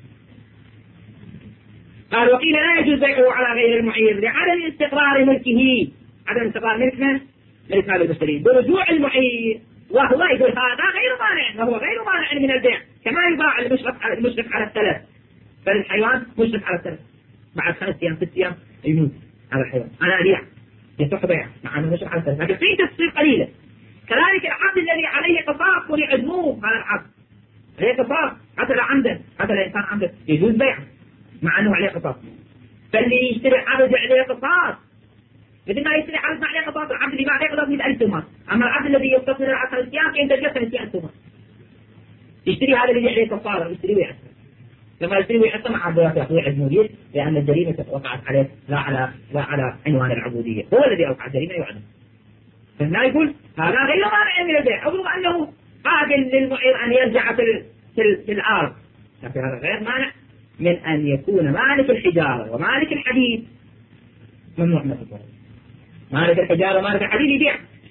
قال وقيل لا يجوز بيعه على غير المعير لعدم استقرار ملكه عدم استقرار ملك من؟ ملك هذا المشتري برجوع المعير وهو يقول هذا غير مانع وهو غير مانع من البيع كما يباع المشرف على المشرف على التلف فالحيوان مشرف على التلف بعد خمس ايام ست ايام يموت هذا الحيوان انا ابيع يصح بيع مع انه مشرف على التلف لكن في تفصيل قليله. كذلك العبد الذي عليه قصاص ولعدموه هذا العبد عليه قصاص قتل عمدا قتل الانسان عمدا يجوز بيعه مع انه عليه قصاص. فاللي يشتري عبد عليه قصاص مثل ما يشتري عبد عليه قصاص العبد اللي ما عليه قصاص مئة ألف تومان اما العبد الذي يقتصر على خمس ايام ينتج خمسين ألف تومان يشتري هذا الذي عليه قصاص يشتري ويعسر لما يشتري ويعسر مع عبد عدموديه لان الجريمه وقعت عليه لا على لا على عنوان العبوديه هو الذي اوقع الجريمه يعدم. فهنا يقول هذا غير مانع من البيع اظن انه قابل للمعير ان يرجع في في الارض لكن هذا غير مانع من أن يكون مالك الحجارة ومالك الحديد ممنوع من الضرر. مالك الحجارة ومالك الحديد يبيع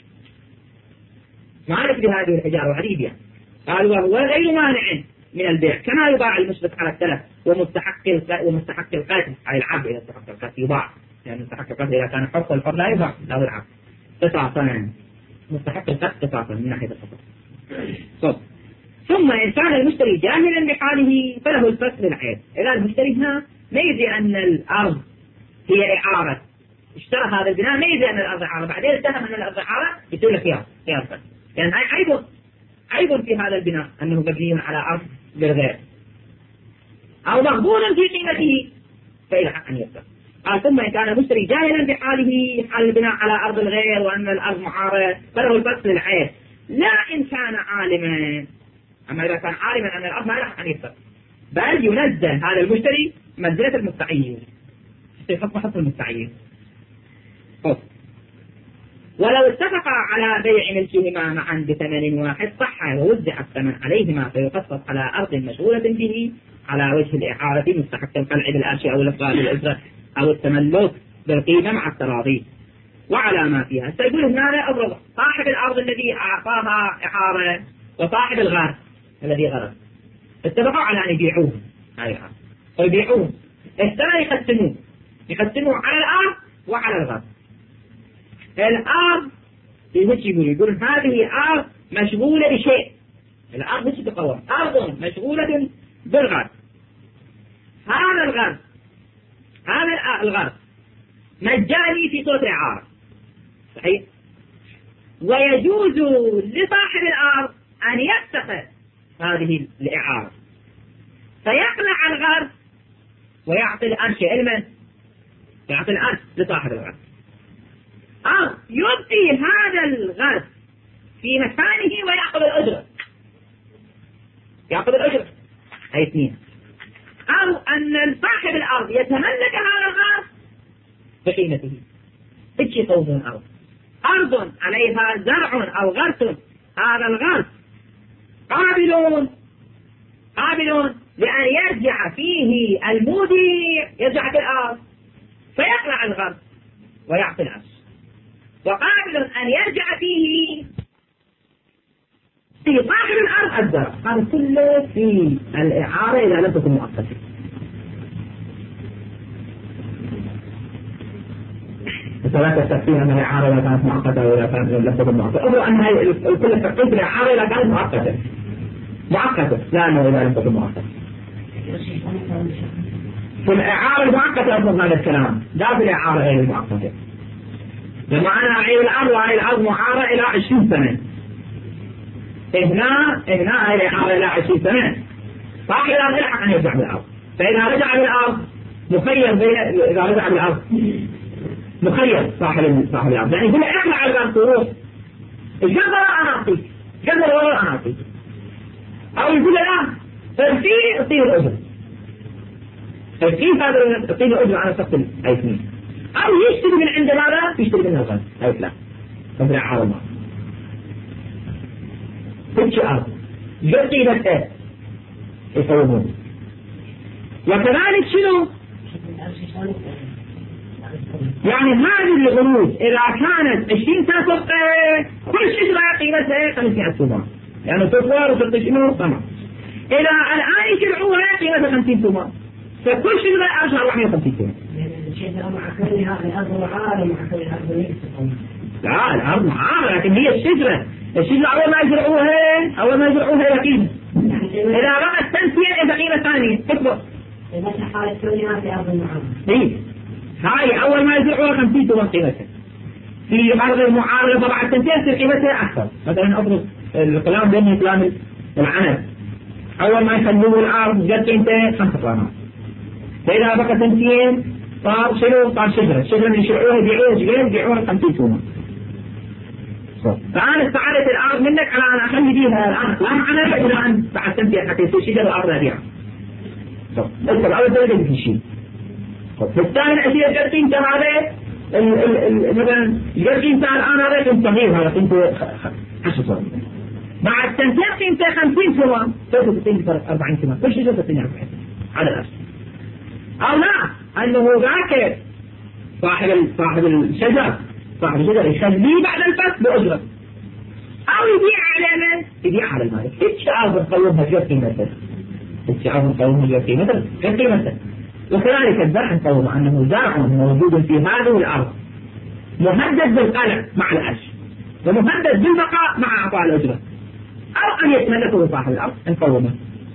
مالك بهذه الحجارة والحديد يبيع. قال وهو غير مانع من البيع كما يباع المشرف على التلف ومستحق ومستحق القتل على العبد إذا استحق القتل يباع يعني مستحق القتل إذا كان حر والحر لا يباع له العبد قطعة مستحق القتل قطعة من ناحية القطع. صد. ثم إن كان المشتري جاهلا بحاله فله الفصل العيب. إذا المشتري هنا ما يدري أن الأرض هي إعارة اشترى هذا البناء ما يدري أن الأرض إعارة بعدين اتهم أن الأرض إعارة يسوي له خيار خيار فصل لأن يعني عيب عيب في هذا البناء أنه مبني على أرض للغير أو مغبون في قيمته فإلى حق أن يفصل. قال ثم إن كان المشتري جاهلا بحاله حال البناء على أرض الغير وأن الأرض معارة فله الفصل العيب لا إن كان عالما. أما إذا كان عالما أن الأرض ما له أن يفصل بل ينزل هذا المشتري منزلة المستعير يحط حط المستعير. ولو اتفقا على بيع ملكهما معا بثمن واحد صح ووزع الثمن عليهما فيقسط على أرض مشغولة به على وجه الإعارة مستحق القلع بالأرش أو الإفضال بالأجرة أو التملك بالقيمة مع التراضي وعلى ما فيها. سيقول هنا أضرب صاحب الأرض الذي أعطاها إعارة وصاحب الغار الذي غرق اتفقوا على أن يبيعوه أيها ويبيعوه اشترى يقسموه يقسموه على الأرض وعلى الغار. الأرض يقول يقول هذه أرض مشغولة بشيء الأرض مش بقوة أرض مشغولة بالغرب. هذا الغرب هذا الغرب مجاني في صورة إعارة صحيح ويجوز لصاحب الأرض أن يفتقر هذه الإعارة فيقلع الغرب ويعطي الأرش علما يعطي الأرش لصاحب الغرب أو يبقي هذا الغرب في مكانه ويأخذ الأجرة يأخذ الأجرة هاي اثنين. أو أن صاحب الأرض يتملك هذا الغرب بقيمته إيش يطوفون أرض أرض عليها زرع أو غرس هذا الغرس قابلون قابلون لأن يرجع فيه المودي يرجع في الأرض فيقلع الغرس ويعطي العرش وقابل أن يرجع فيه في صاحب الأرض الزرع. هذا كله في الإعارة إذا لم تكن مؤقتة. لا تستفيد أن الإعارة إذا كانت مؤقتة وإذا كانت لم تكن مؤقتة. أظن أن كل التفقيد الإعارة إذا كانت مؤقتة مؤقتة لا أنه إذا لم تكن مؤقتة. في الإعارة المؤقتة أفضل هذا الكلام لا في الإعارة غير المؤقتة. لما أنا أعير الأرض وهي الأرض معارة إلى عشرين سنة هنا هنا هي الإعارة إلى عشرين سنة صاحب الأرض يلحق أن يرجع بالأرض. فإذا رجع بالأرض مخير إذا رجع بالأرض مخير صاحب صاحب الأرض يعني يقول احنا على الأرض تروح الجزر أنا أعطيك جزر ولا أنا أعطيك أو يقول لا فالفي يصير الأجر الفي هذا يصير الأجر على سقف الأيثمين أو يشتري من عند ماذا يشتري منه الغد أو لا فبرع على الله كل أرض جرتي بس يصومون. وكذلك شنو يعني هذه الغروض إذا كانت عشرين سنة تبقى كل شجرة قيمتها خمسين ثمن يعني تصور وتبقى شنو ثمن. إذا الآن يشرعوها قيمتها خمسين ثمن فكل شجرة أرجع أربعمائة وخمسين ثمن. الشجرة مع كونها الأرض معارة مع كون الأرض ليست لا الأرض معارة لكن هي الشجرة الشجرة أول ما يزرعوها أول ما يزرعوها إلى قيمة إذا رأت تنسية إلى قيمة ثانية تكبر. إذا حالة كونها في أرض المعارة إيه هاي أول ما يزرعوها خمسين ثمن قيمتها. في أرض المعارضة بعد تنتهي تصير قيمتها أكثر. مثلا أضرب الكلام بين كلام العنب أول ما يخلوه الأرض جت قيمتها خمسة غرامات فإذا بقى سنتين صار شنو صار شجرة الشجرة اللي يشرعوها يبيعوها جبال يبيعوها خمسين ثمن. فأنا استعادت الأرض منك على أن أخلي بيها الآن لا معنى إلى أن بعد سنتين حتى يصير شجرة الأرض أبيعها. طب أول درجة في الشيء. في الثاني الأشياء جت قيمتها هذا مثلا جت قيمتها الآن هذا كنت صغير هذا كنت عشرة صغير بعد سنتين قيمتها خمسين ثمن تصير تقيم أربعين ثمن كل شجرة تقيم أربعين على الأرض. أو لا أنه ذاك صاحب صاحب الشجر صاحب الشجر يخليه بعد الفصل بأجرة أو يبيع على من يبيع على المالك الشعار بنقومها جد قيمته الشعار بنقومها جد قيمته جد قيمته. وكذلك الزرع نقوم أنه زرع موجود في هذه الأرض مهدد بالقلع مع العش ومهدد بالبقاء مع أعطاء الأجرة أو أن يتملكه صاحب الأرض نقومه.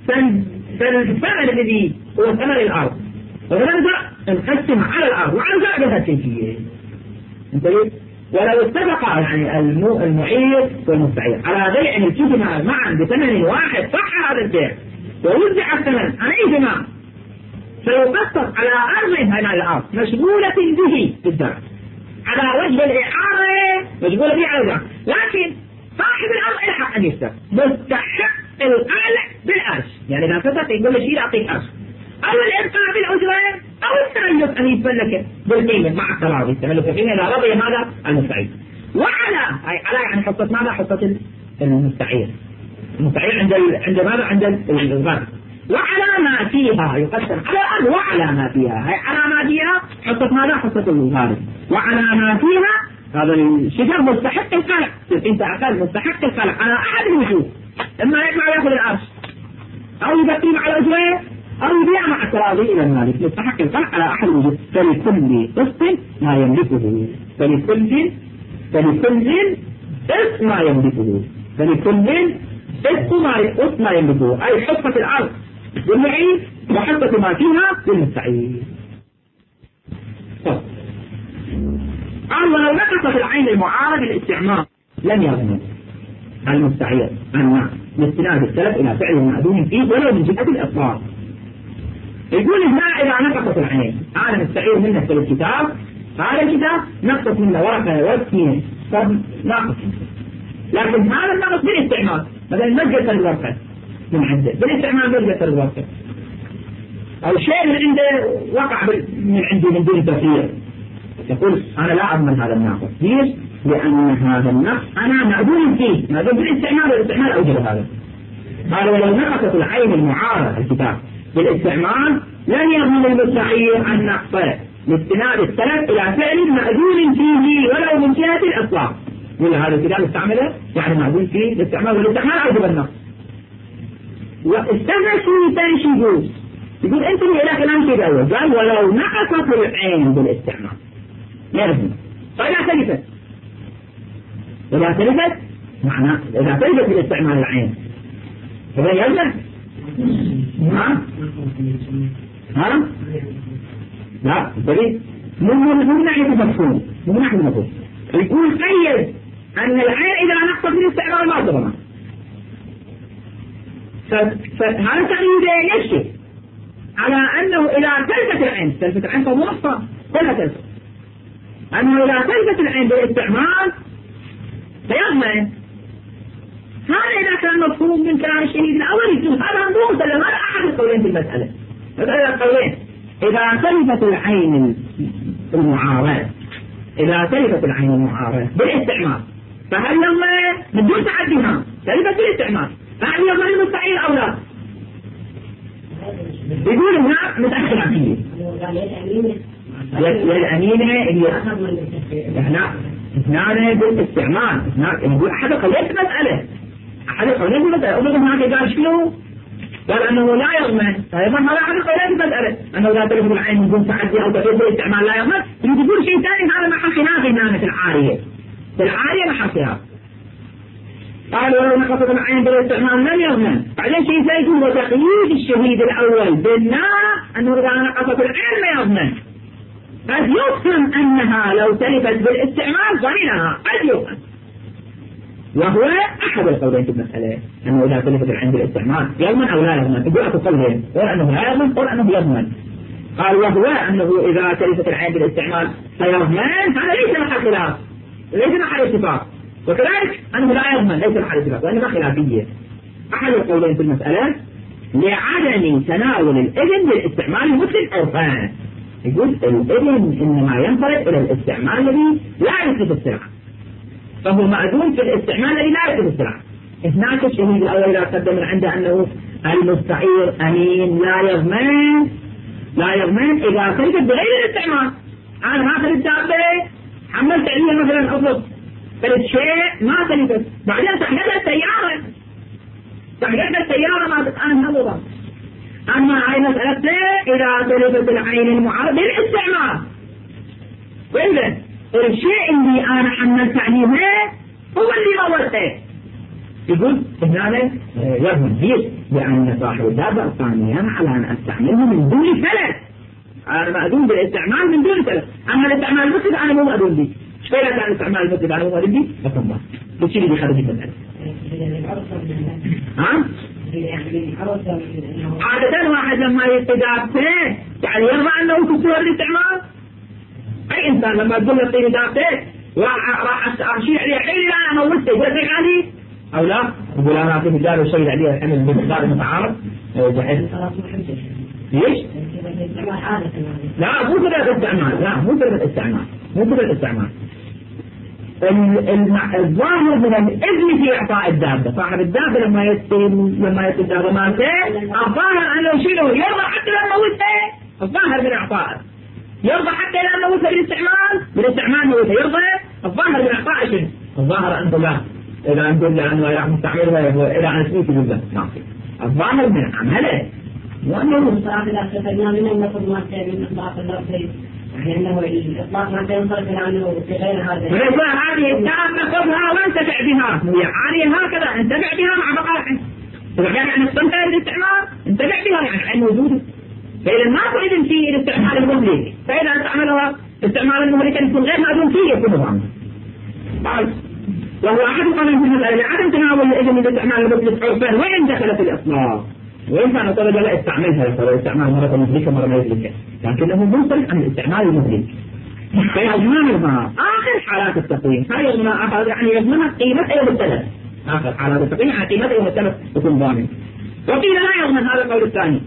فالثمن الذي هو ثمن الأرض ونرجع نقسم على الأرض وعلى الزرع بهالشيء فيه انتبه. ولو اتفق يعني المعير والمستعير على بيع الكلمة معا بثمن واحد صح هذا البيع ووزع الثمن عن أي جماعة فيقسط على أرض هنا الأرض مشغولة به بالزرع على وجه الإعارة مشغولة به على الزرع لكن صاحب الأرض يلحق أن يستفيد مستحق القلع بالأرش يعني إذا فتت يقول له شيء أعطيك أرش أو الإبقاء بالأجرة أو التملك أن يتملك بالقيمة مع التراضي التملك بالقيمة إذا رضي هذا المستعير. وعلى أي على يعني حصة ماذا حصة المستعير المستعير عند عند ماذا عند الغرب وعلى ما فيها يقسم على الأرض وعلى ما فيها هي على ما فيها حصة ماذا حصة الغرب وعلى ما فيها هذا الشجر مستحق القلع أنت أقل مستحق القلع على أحد الوجوه إما يطلع يأخذ الأرش أو يبقيم على أجره أو يبيع مع التراضي إلى المالك مستحق القلع على أحد الوجوه. فلكل قسط ما يملكه فلكل فلكل قسط ما يملكه فلكل قسط ما قسط ما يملكه أي حصة الأرض للمعين وحصة ما فيها للمستعين. قال ولو نقصت العين المعارض للاستعمار لم يغني المستعير عن الاستناد السلف إلى فعل المأذون فيه ولو من جهة الإطلاق. يقول هنا إذا نقصت العين أنا مستعير منه في الكتاب هذا الكتاب نقصت منه ورقة واثنين طب ناقص لكن هذا النقص بالاستعمال مثلا مجلس الورقة من عنده بالاستعمال مجلس الورقة أو شيء من عنده وقع من عندي من دون تفسير يقول أنا لا أضمن هذا الناقص ليش؟ لأن هذا النقص أنا مأذون فيه مأذون بالاستعمال والاستعمال أوجد هذا قال ولو نقصت العين المعارضة الكتاب بالاستعمال لن يضمن المستعير عن نقصه لاستناد السلف إلى فعل مأذون فيه ولو من جهة الإطلاق. ولا هذا الكتاب استعمله يعني مأذون فيه الاستعمال والاستعمال أوجب النقص. واستنى شيء ثاني شيء يقول يقول أنت إلى كلام شيء أول قال ولو نقصت العين بالاستعمال يرضي فإذا تلفت إذا تلفت معنى إذا تلفت بالاستعمال العين فإذا يلزم ها ها لا دليل مو من ناحية المفهوم مو من ناحية المفهوم يقول قيد أن العين إذا نقصت من الاستعمال ما تضمن فهذا تقييد يشتي على أنه إذا تلفت العين تلفت العين فهو مصطلح كلها تلفت أنه إذا تلفت العين بالاستعمال فيضمن. هذا إذا كان مفهوم من كلام الشهيد الأول يجوز هذا مو مسلم هذا أحد القولين في المسألة. هذا القولين إذا تلفت العين المعارض إذا تلفت العين المعارض بالاستعمال فهل يضمن من دون تعديها تلفت بالاستعمال فهل يضمن المستحيل أو لا؟ يقول هنا متأخر فيه الأمينة اللي هنا هنا بالاستعمال يقول أحد القولين في المسألة أحد القولين في المسألة أولا هناك قال شنو؟ قال أنه لا يضمن فيضمن هذا أحد القولين في المسألة أنه لا تلف العين من دون تعدي أو تلف بالاستعمال لا يضمن. يقول شيء ثاني هذا ما حكيناه هنا في العارية في العارية ما حكيناه قالوا لو نقصت العين بالاستعمال لم يضمن. بعدين شيء ثاني هو تقييد الشهيد الأول بالنار أنه إذا نقصت العين ما يضمن. قد يفهم أنها لو تلفت بالاستعمال ضمنها قد يفهم وهو أحد القولين في المسألة أنه إذا تلفت العين بالاستعمال يضمن أو لا يضمن. يقول أكو قولين قول أنه لا يضمن قول أنه يضمن. قال وهو أنه إذا تلفت العين بالاستعمال فيضمن هذا ليس محل خلاف ليس محل اتفاق وكذلك أنه لا يضمن ليس محل اتفاق وإنما خلافية. أحد القولين في المسألة لعدم تناول الإذن بالاستعمال المطلق أو خان. يقول الإذن إنما ينفرد إلى الاستعمال الذي لا يتلف السلعة فهو مأذون في الاستعمال الذي لا يتلف السلعة. هناك الشهيد الأول إذا قدم عنده أنه المستعير أمين لا يضمن لا يضمن إذا تلفت بغير الاستعمال. أنا هاخذ الدابة حملت عليها مثلا أطلب ثلاث شيء ما تلفت بعدين تحدث السيارة تحدث السيارة ما تتأمن أبدا. أما هاي مسألة إذا تلفت العين المعارض بالاستعمال وإذا الشيء اللي أنا حملت عليه هو اللي موته يقول هنا يضمن ليش؟ لأن صاحب الدابة الثانية على أن أستعمله من دون ثلاث. أنا مأذون بالاستعمال من دون ثلاث. أما الاستعمال المسجد أنا مو مأذون به. إيش فيها كان الاستعمال المسجد أنا مو مأذون به؟ لكن ما بشيء اللي خرج المسألة. ها؟ عادة واحد لما يستدابته يعني يرضى أنه تسوى الاستعمال. أي إنسان لما تقول له طيب دابته راح أشيل عليه حيلي لا أنا موته يقول لك عليه أو لا يقول أنا أعطيه الدار وشيل عليه الحمل بمقدار متعارض جحد ليش؟ لا مو كذا الاستعمال لا مو كذا الاستعمال مو كذا الاستعمال. الظاهر من الإذن في إعطاء الدابة صاحب الدابة لما يستلم لما يستلم الدابة مالته الظاهر أنه شنو يرضى حتى لما موته. الظاهر من إعطائه يرضى حتى لما موته بالاستعمال بالاستعمال موته يرضى. الظاهر من إعطائه شنو؟ الظاهر أنه لا إذا نقول له أنه راح مستعملها إذا أنا سميت بالله نعطي. الظاهر من عمله وأنه صراحة لا استفدنا منه نقول ما من إطلاق اللفظ يعني أنه الإطلاق ما ينصرف إلى أنه في غير هذا. فلذا هذه التامة خذها وانتفع بها يعني هكذا انتفع بها مع بقائها. إذا كان يعني استمتع بالاستعمال انتفع بها يعني عين وجوده. فإذا ما إذن في الاستعمال المهلك فإذا استعملها استعمال المهلك يكون غير مأذون فيه يكون ضامن. قال وهو أحد القانون في المسألة عدم تناول الإذن بالاستعمال المهلك عرفا وإن دخل في الإطلاق وإن كان طلب لا استعملها يصير استعمال مرة مهلكة مرة ما يهلكها لكنه منصرف عن الاستعمال المهلك. فيضمنها آخر حالات التقويم هاي يضمنها آخر يعني يضمنها قيمة يوم الثلاث آخر حالات التقويم عن قيمة يوم الثلاث يكون ضامن. وقيل لا يضمن هذا القول الثاني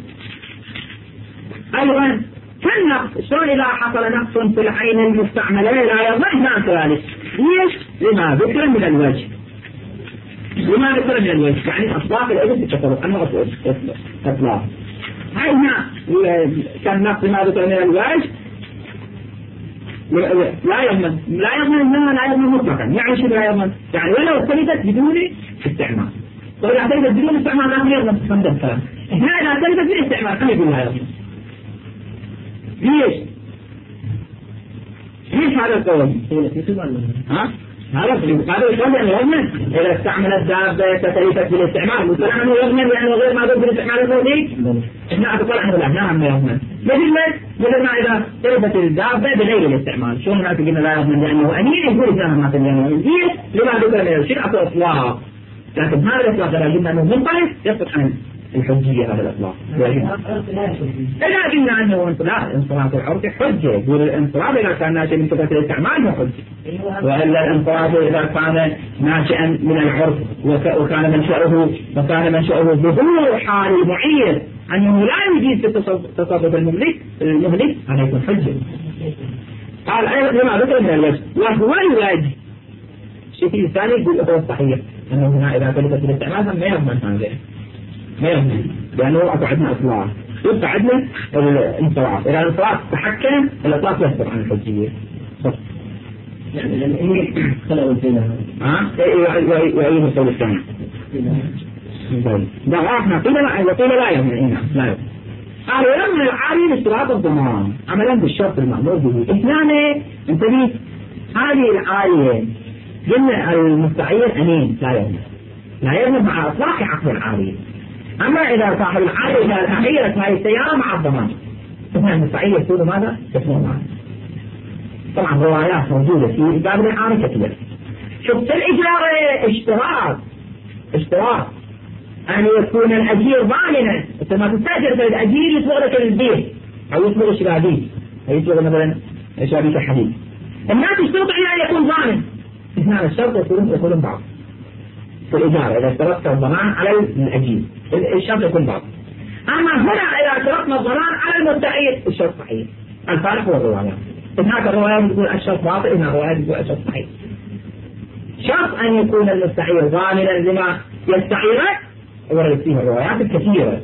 أيضا كالنقص شلون إذا حصل نقص في العين المستعملة لا يضمن هناك ذلك ليش؟ لما ذكر من الوجه لما ذكر من الوجه يعني أصلاف الإذن تتصرف أنه أصلاف هاي هنا كالنقص ما ذكر من الوجه لا يضمن لا يضمن إنها لا يضمن مطلقا يعني شو لا يضمن يعني ولو ثبتت بدون استعمال وإذا ثبتت بدون استعمال لا يضمن فهمت الكلام. هنا إذا ثبتت بالاستعمال كم يقول لا يضمن ليش؟ مش هذا القول ها هذا هذا يقول أنه يضمن إذا استعمل الدابة كتلفت بالاستعمال وطلع عنه يضمن لأنه غير معذور بالاستعمال الموجي إحنا أتقول عنه لا نعم يضمن مثل ما مثل ما إذا تلفت الدابة بغير الاستعمال شو ما تقولنا لا يضمن لأنه أمين يقول إنها ما تنين لما ذكر من الشيء أكو إطلاق لكن هذا الإطلاق إذا قلنا أنه منطلق يصدق عن الحجية هذا الإطلاق إذا قلنا أنه انطلاق انصراف العرف حجة يقول الانصراف إذا كان ناشئ من كثرة الاستعمال هو حجة وإلا الانصراف إذا كان ناشئا من العرف وكان منشأه وكان منشأه ظهور حال معين أنه لا يجيز تصرف المملك المهلك هذا يكون حجة قال أيضا لما ذكر من الوجه وهو الوجه الشيء الثاني يقول هو الصحيح أنه هنا إذا تلفت الاستعمال ما يضمن هذا ما يضمن لأنه أكو عندنا إطلاق يبقى عندنا الانصراف إذا الانصراف تحكم الإطلاق يصدر عن الحجية يعني لأنه خلقوا فيها ها وأيه القول الثاني ده احنا قيل لا وقيل لا يضمن لا يضمن قال ولما العالي اشتراط الضمان عملا بالشرط المأمور به اثنان انتبه هذه العالية قلنا المستعير أمين لا يضمن لا يضمن مع إطلاق عقد العالي أما إذا صاحب العالي إذا تحيرت هذه السيارة مع الضمان هنا المستعير يكون ماذا؟ يكون معه طبعا روايات موجودة في باب العالي كثير شفت الإجارة اشتراط اشتراط أن يكون الأجير ضامنا أنت ما تستأجر الأجير يصبغ لك البيت أو يصبغ شبابيك أو يصبغ مثلا شبابيك الحديد الناس يشترط عليه أن يكون ضامن هذا الشرط يكون يكون بعض في الإجارة إذا اشترطت الضمان على الأجير الشرط يكون بعض أما هنا إذا اشترطنا الضمان على المستعير الشرط صحيح الفارق هو الروايات هناك الروايات تقول الشرط باطل هنا الروايات تقول الشرط صحيح شرط أن يكون المستعير ضامنا لما يستعيره ورد فيها الروايات الكثيرة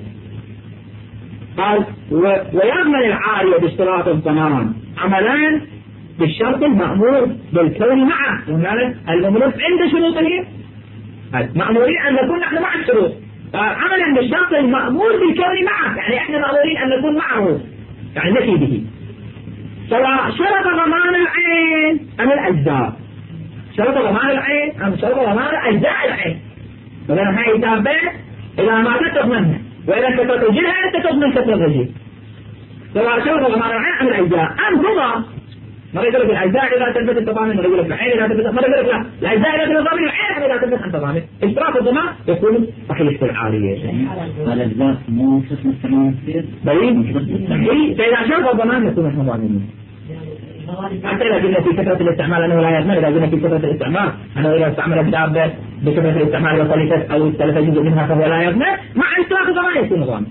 قال ويضمن العارية باشتراط الضمان عملان بالشرط المأمور بالكون معه المملوك عند شروطه مأمورين أن نكون نحن مع الشروط عملا بالشرط المأمور بالكون معه يعني احنا مأمورين أن نكون معه يعني نفي به سواء شرط ضمان العين أم الأجزاء شرط ضمان العين أم شرط ضمان أجزاء العين مثلا هاي دابة إذا ما تضمنها وإذا كتبت رجلها أنت تضمن كتب الرجل سواء شرط ضمان العين أم الأجزاء أم تضمن مرة يقول لك الأجزاء إذا تثبت التضامن مرة يقول لك العين إذا تثبت مرة يقول لك لا الأجزاء إذا تثبت الضامن العين إذا تثبت التضامن اشتراط الضمان يكون صحيح في العالية الأجزاء مو قسم الثمانية كثير بلي فإذا شرط الضمان يكون نحن ضامنين حتى إذا قلنا في كثرة الاستعمال أنه لا يضمن إذا قلنا في كثرة الاستعمال أنه إذا استعمل الدابة بكثرة الاستعمال وطلفت أو تلف جزء منها فهو لا يضمن مع اشتراط الضمان يكون ضامن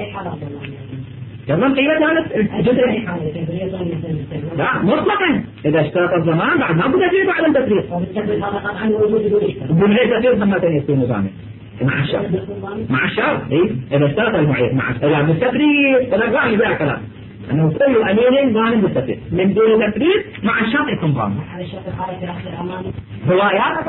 يضمن قيمة هذا الجزء لا مطلقا إذا اشترط الضمان بعد ما بد تفريط على التفريط بدون غير تفريط لما يكون ضامن مع الشرط مع الشرط إيه إذا اشترط المعير مع إذا بالتفريط إذا قام بها كلام أنه كل أمين ضامن بالتفريط من دون تفريط مع الشرط يكون ضامن روايات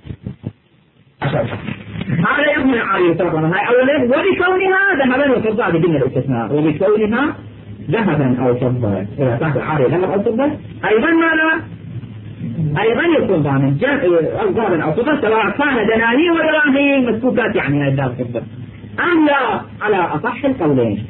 هذا يضمن العالي طبعا هاي أولا وبكونها ذهبا وفضة بدون الاستثناء وبكونها ذهبا أو فضة إذا كانت العالي ذهب أو فضة أيضا ماذا أيضا يكون ضامن ذهبا أو فضة سواء كان دنانير ودراهم مسكوكات يعني الذهب فضة أم لا على أصح القولين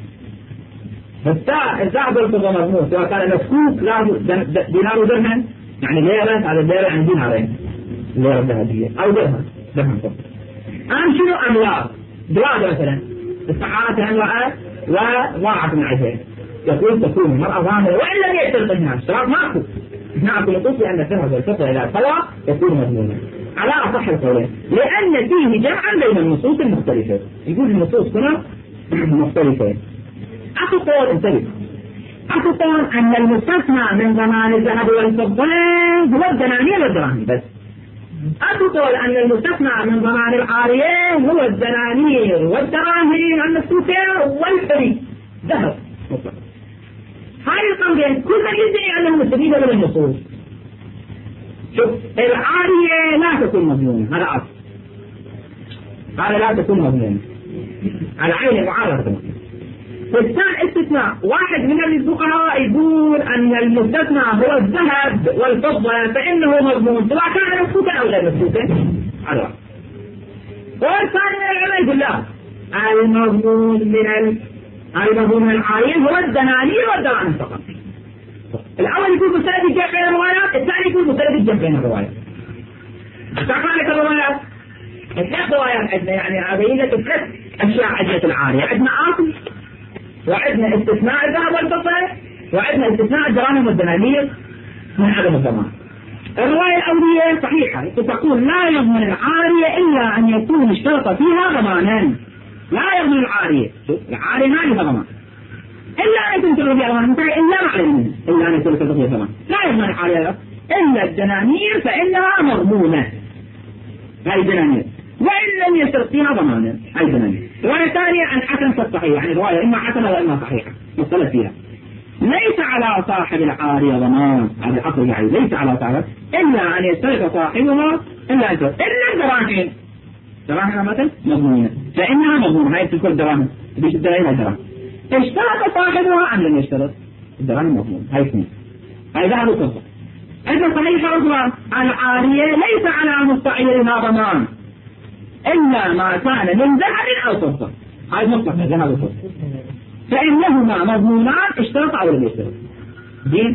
الذهب والفضة مضمون سواء كان مسكوك لا دينار ودرهم يعني ليرة هذا الليرة يعني دينارين الليرة الذهبية أو درهم درهم فضة أم شنو أملاك بلاد مثلا استعارة أملاك وضاعت من عشرين يقول تكون المرأة ضامنة وإن لم يشترط الناس اشتراط ماكو نعم نقول بأن الذهب والفضة إذا خلا يكون مضمونا على أصح القولين لأن فيه جمعا بين النصوص المختلفة يقول النصوص هنا مختلفة أكو قول انتبه أكو قول أن المستثنى من ضمان الذهب والفضة هو الدنانير والدراهم بس أكو قول أن المستثنى من ضمان العارية هو الدنانير والدراهم المسكوكة والحلي ذهب مطلق هاي القولين كل من يدعي أنه مستفيد من النصوص شوف العارية لا تكون مضمونة هذا أصل قال لا تكون مضمونة على عين المعارضة الثاني استثناء. واحد من الفقهاء يقول أن المستثنى هو الذهب والفضة فإنه مضمون سواء كان مسكوتا أو غير مسكوتا على واحد. والثاني من العلماء يقول لا، المضمون من ال... المضمون من العارية هو الدنانير والدراهم فقط. الأول يقول مسألة الجمع بين الروايات، الثاني يقول مسألة الجمع بين الروايات. تعال لك الروايات ثلاث روايات عندنا، يعني أبين لك ثلاث أشياء عندنا العارية. عندنا آصل، وعندنا استثناء الذهب والفضة، وعندنا استثناء الدراهم والدنانير من عدم الضمان. الرواية الأولية صحيحة تقول لا يضمن العارية إلا أن يكون اشترط فيها ضمانا. لا يضمن العارية، العارية ما لها ضمان إلا أن يكون اشترط فيها ضمان، إلا ما عليه إلا أن يكون اشترط فيها ضمان. لا يضمن العارية إلا الدنانير فإنها مضمونة، هذه الدنانير، وإن لم يشترط فيها ضمانا هذه الدنانير. رواية ثانية عن حسن فالصحيح، يعني رواية إما حسنة وإما صحيحة مختلف فيها. ليس على صاحب العارية ضمان، هذا الأصل يعني ليس على صاحب إلا أن يشترط صاحبها إلا أن يشترط إلا الدراهم. دراهم مثلا مضمونة فإنها مضمونة، هاي تذكر الدراهم بيش الدراهم الدراهم. اشترط صاحبها أم لم يشترط الدراهم مضمونة، هاي اثنين. هاي ذهب وفضة. إذا صحيح أخرى العارية ليس على مستعيرها ضمان إلا ما كان من ذهب أو فضة، هاي مطلقة ذهب وفضة، فإنهما مضمونان اشترط أو لم يشترط. زين؟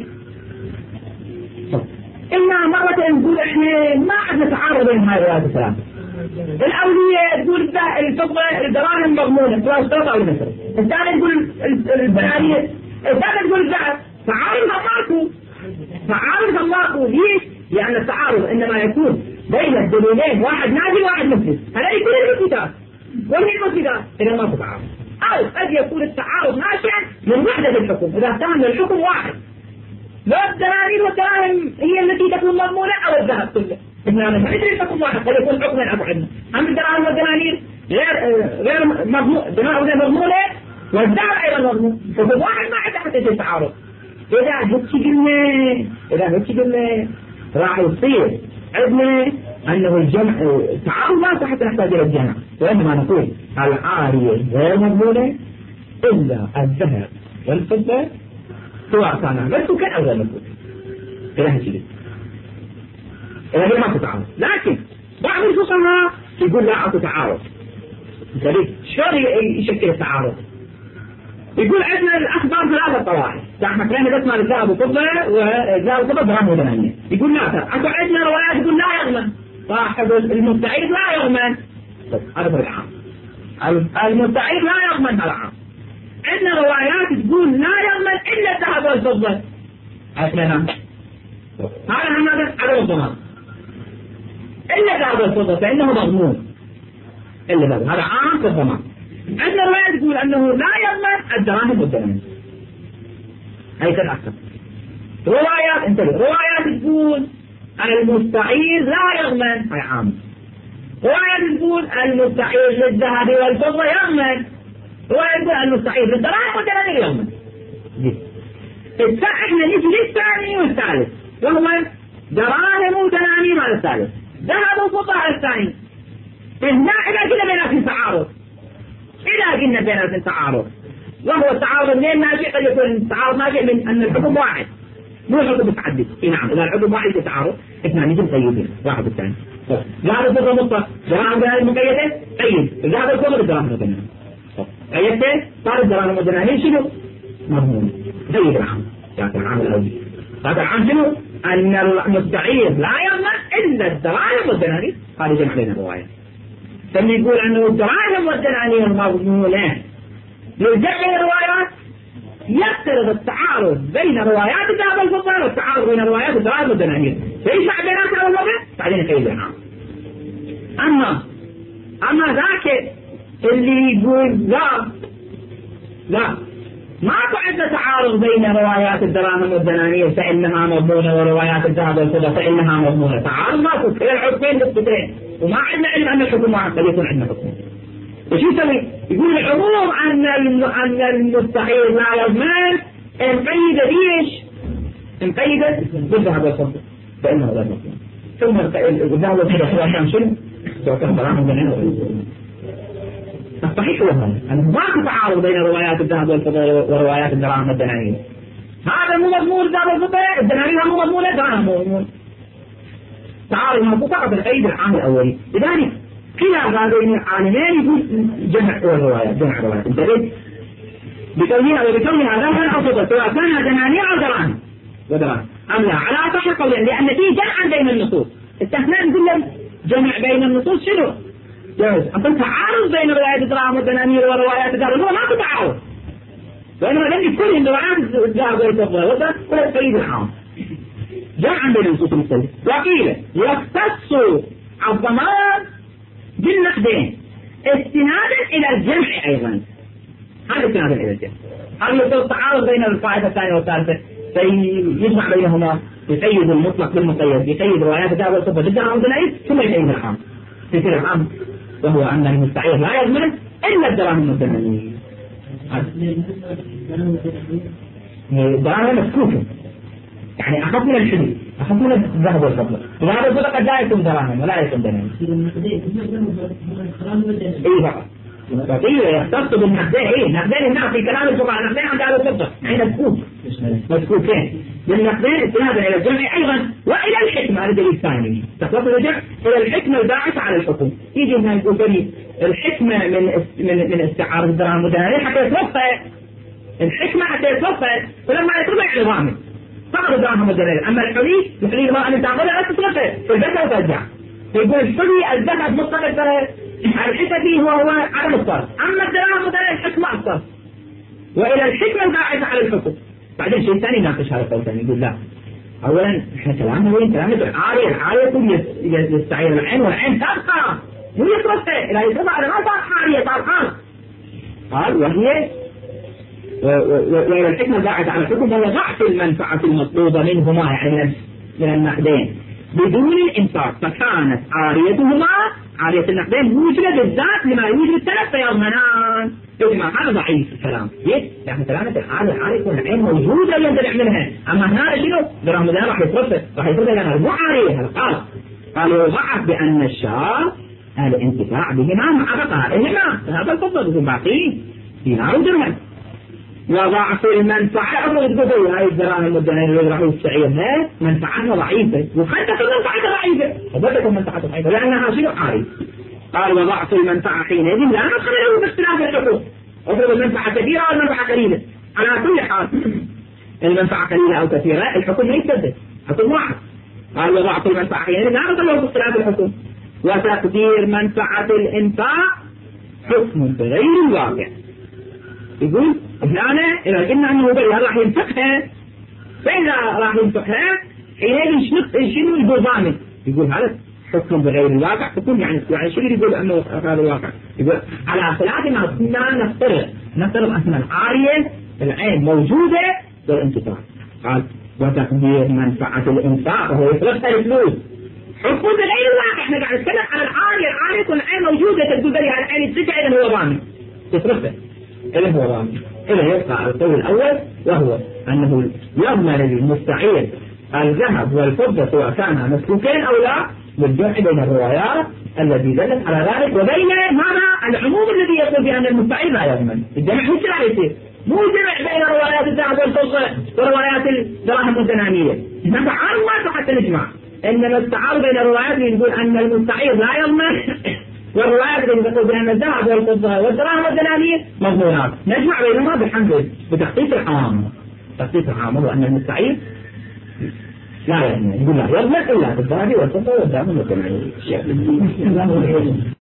إنا مرة نقول إحنا ما عندنا تعارض بين هاي الروايات الثلاثة. الأولية تقول الفضة الدراهم مضمونة سواء اشترط أو لم يشترط. الثانية تقول الدنانير، الثالثة تقول الذهب. تعارض ماكو، تعارض ماكو. ليش؟ لأن التعارض إنما يكون بين الدليلين، واحد نازل وواحد مثبت، هذا يكون المثبتات ومن المثبتات إذا ما في تعارض. أو قد يكون التعارض ناشئا من وحدة الحكم، إذا كان الحكم واحد، لا الدنانير والدراهم هي التي تكون مضمونة أو الذهب كله. إحنا ندري الحكم واحد قد يكون حكما أبو عندنا. أما الدراهم والدنانير غير غير مضمون، الدراهم غير مضمونة والذهب أيضا مضمون، فهو واحد ما عنده حتى التعارض. إذا هيك قلنا إذا هيك قلنا راح يصير عندنا أنه الجمع التعارض لا صح حتى نحتاج إلى الجمع، وإنما نقول العارية غير مضمونة إلا الذهب والفضة سواء كان مسكوتا أو غير مسكوتا. إلى هالشيء إذا هي ما تتعارض. لكن بعض الفقهاء يقول لا أكو تعارض. دليل شلون يشكل التعارض؟ يقول عندنا الأخبار ثلاثة طوائف، احنا كلنا بس ما الذهب والفضة والذهب والفضة دراهم ودنانير. يقول لا ترى اكو عندنا روايات يقول لا يضمن صاحب المستعير لا يضمن. هذا فرق عام. المستعير لا يضمن هذا عام. عندنا روايات تقول لا يضمن إلا الذهب والفضة. أسمعنا هذا هم هذا عدم الضمان إلا الذهب والفضة فإنه مضمون إلا الذهب، هذا عام في الضمان. عندنا رواية تقول أنه لا يضمن الدراهم والدنانير، هي كالأكثر. روايات انتبه، روايات تقول المستعير لا يضمن، هي عام. رواية تقول المستعير للذهب والفضة يضمن، رواية تقول المستعير للدراهم والدنانير يضمن. احنا نجي للثاني والثالث، وهو دراهم ودنانير على الثالث، ذهب وفضة على الثاني. هنا إذا كنا بيناتهم تعارض، إذا قلنا بيناتهم تعارض، وهو التعارض منين ناشئ؟ قد يكون التعارض ناشئ من أن الحكم واحد مو حكم متعدد. إيه نعم، إذا الحكم واحد يتعارض اثنان يجب قيدين واحد والثاني. ذهب الفضة مطلق، دراهم ودنانير مقيدة، قيد الذهب الفضة بالدراهم والدنانير. قيدته صار الدراهم والدنانير شنو؟ مضمون. قيد العام، يعني العام الأولي. هذا العام شنو؟ أن المستعير لا يضمن إلا الدراهم والدنانير. هذا جمع بين الروايات. ثم يقول أنه الدراهم والدنانير مضمونة. للجمع بين الروايات يفترض التعارض بين روايات الذهب والفضة والتعارض بين روايات الدراهم والدنانير، فيجمع بيناتها أول مرة بعدين يقيد العام. أما أما ذاك اللي يقول لا لا ماكو عندنا تعارض بين روايات الدراهم والدنانير فإنها مضمونة وروايات الذهب والفضة فإنها مضمونة، تعارض ماكو، كلا الحكمين بالفكرين، وما عندنا علم أن الحكم واحد قد يكون عندنا حكم. وش يسوي؟ يقول العموم أن أن المستحيل لا يضمن انقيد ليش؟ انقيدت بالذهب والفضة فإنه لا يضمن. ثم الذهب والفضة سواء كان شنو؟ سواء كان دراهم ودنانير. الصحيح هو هذا أنه ماكو تعارض بين روايات الذهب والفضة وروايات الدراهم والدنانير. هذا مو مضمون الذهب والفضة، الدنانير مو مضمون الدراهم مو مضمون. تعارض ماكو فقط القيد العام الأولي. لذلك كلا هذين العالمين يقول جمع الروايات جمع الروايات انتبه بكونها وبكونها ذهبا أو فضة سواء كان دنانير أو دراهم ودراهم أم لا على أصح القولين، لأن في جمع بين النصوص. استثناء نقول لهم جمع بين النصوص شنو؟ جائز. أصلا تعارض بين روايات الدراهم والدنانير وروايات الذهب هو ماكو تعارض، وإنما لم كل روايات الذهب والفضة ولا القيد العام جمعا بين النصوص المختلفة. وقيل يختص الضمان بالنقدين استنادا إلى الجمع أيضا. هذا استنادا إلى الجمع. هل يصير تعارض بين القاعدة الثانية والثالثة فيجمع بينهما يقيد المطلق بالمقيد، يقيد روايات الذهب والفضة بالدراهم والدنانير ثم يقيد العام. في كل العام وهو أن المستعير لا يضمن إلا الدراهم والدنانير. الدراهم مسكوكة يعني أخذ من الحدود، أخذ من الذهب والفضة. وهذا الفضة قد لا يكون دراهم ولا يكون دنانير. إيه فقط. وقيل يختص بالنقدين. إيه نقدين هنا في كلام الفقهاء نقدين عند أهل الفضة يعني مسكوك مسكوكين بالنقدين استنادا إلى الجمع أيضا وإلى الحكمة. هذا دليل ثاني تختص الجمع إلى الحكمة الباعثة على الحكم. يجي هنا يقول لي الحكمة من من من استعارة الدراهم والدنانير حتى يتوفى الحكمة حتى يتوفى فلما يتوفى يعني ضامن فقط الدراهم والدنانير. أما الحلي الحلي ما أن تعملها لا تتوفى فالبدء وترجع. فيقول الحلي الذهب مطلق الحسبي هو هو عدم الصرف، أما الدراهم والدنانير الحكمة الصرف وإلى الحكمة الباعثة على الحكم. بعدين شيء ثاني ناقش هذا القول ثاني يقول لا أولا إحنا كلامنا وين كلامنا بالعارية العارية يستعير العين والعين تبقى مو يتوفى إلى يتوفى على ما صار عارية صار خاص. قال وهي وإلى الحكمة الباعثة على الحكم وهي ضعف المنفعة المطلوبة منهما يعني من النقدين بدون الإنفاق، فكانت عاريتهما عارية النقدين موجودة بالذات لما يوجد الثلاث فيضمنان. يجمع هذا ضعيف الكلام ليه؟ يعني كلامة العارية العارية يكون العين موجودة ينتفع منها، أما هنا شنو؟ درهم ده راح يتوفى راح يتوفى لأنها مو عارية. هذا قال قال يضعف بأن الشرع الانتفاع بهما مع بقائهما هذا الفضل يكون باقي دينار ودرهم. وضعف المنفعة أبغى تقول هاي الدراهم والدنانير اللي راح يستعيرها منفعتها ضعيفة وخلتك المنفعة ضعيفة وبدت المنفعة ضعيفة لأنها شنو عاري. قال وضعف المنفعة حينئذ لا ندخل له باختلاف الحقوق. افرض المنفعة كثيرة والمنفعة قليلة على كل حال المنفعة قليلة أو كثيرة الحكم ما يتسدد حكم واحد. قال وضعف المنفعة حينئذ لا ندخل له باختلاف الحقوق. وتقدير منفعة الإنفاق حكم بغير الواقع. يقول فلانة إذا قلنا أنه بل راح ينفقها فإذا راح ينفقها حينئذ شنو يقول ضامن؟ يقول هذا حكم بغير الواقع. حكم يعني يعني شو يقول أنه هذا الواقع؟ يقول على خلاف ما كنا نفترض نفترض أن العارية العين موجودة والانتفاع. قال وتقدير منفعة الإنفاق وهو يصرفها الفلوس حكم بغير الواقع. احنا قاعد نتكلم على العارية العارية تكون العين موجودة تقول لي على العين التسعة إذا هو ضامن يصرفها إذا هو ضامن. إذا يبقى على القول الأول وهو أنه يضمن للمستعير الذهب والفضة سواء كان مسكوكين أو لا بالجمع بين الروايات التي دلت على ذلك وبين معنى العموم الذي يقول بأن المستعير لا يضمن. الجمع مش راح يصير مو جمع بين روايات الذهب والفضة وروايات الدراهم والدنانير. نبع ما حتى نجمع إنما التعارض بين الروايات اللي يقول أن المستعير لا يضمن والروايات اللي تقول بأن الذهب والفضة والدراهم والدنانير مضمونات نجمع بينهما بحمد بتخصيص العام. تخصيص العام هو أن المستعير لا يضمن يقول لا يضمن إلا بالذهب والفضة والدراهم والدنانير.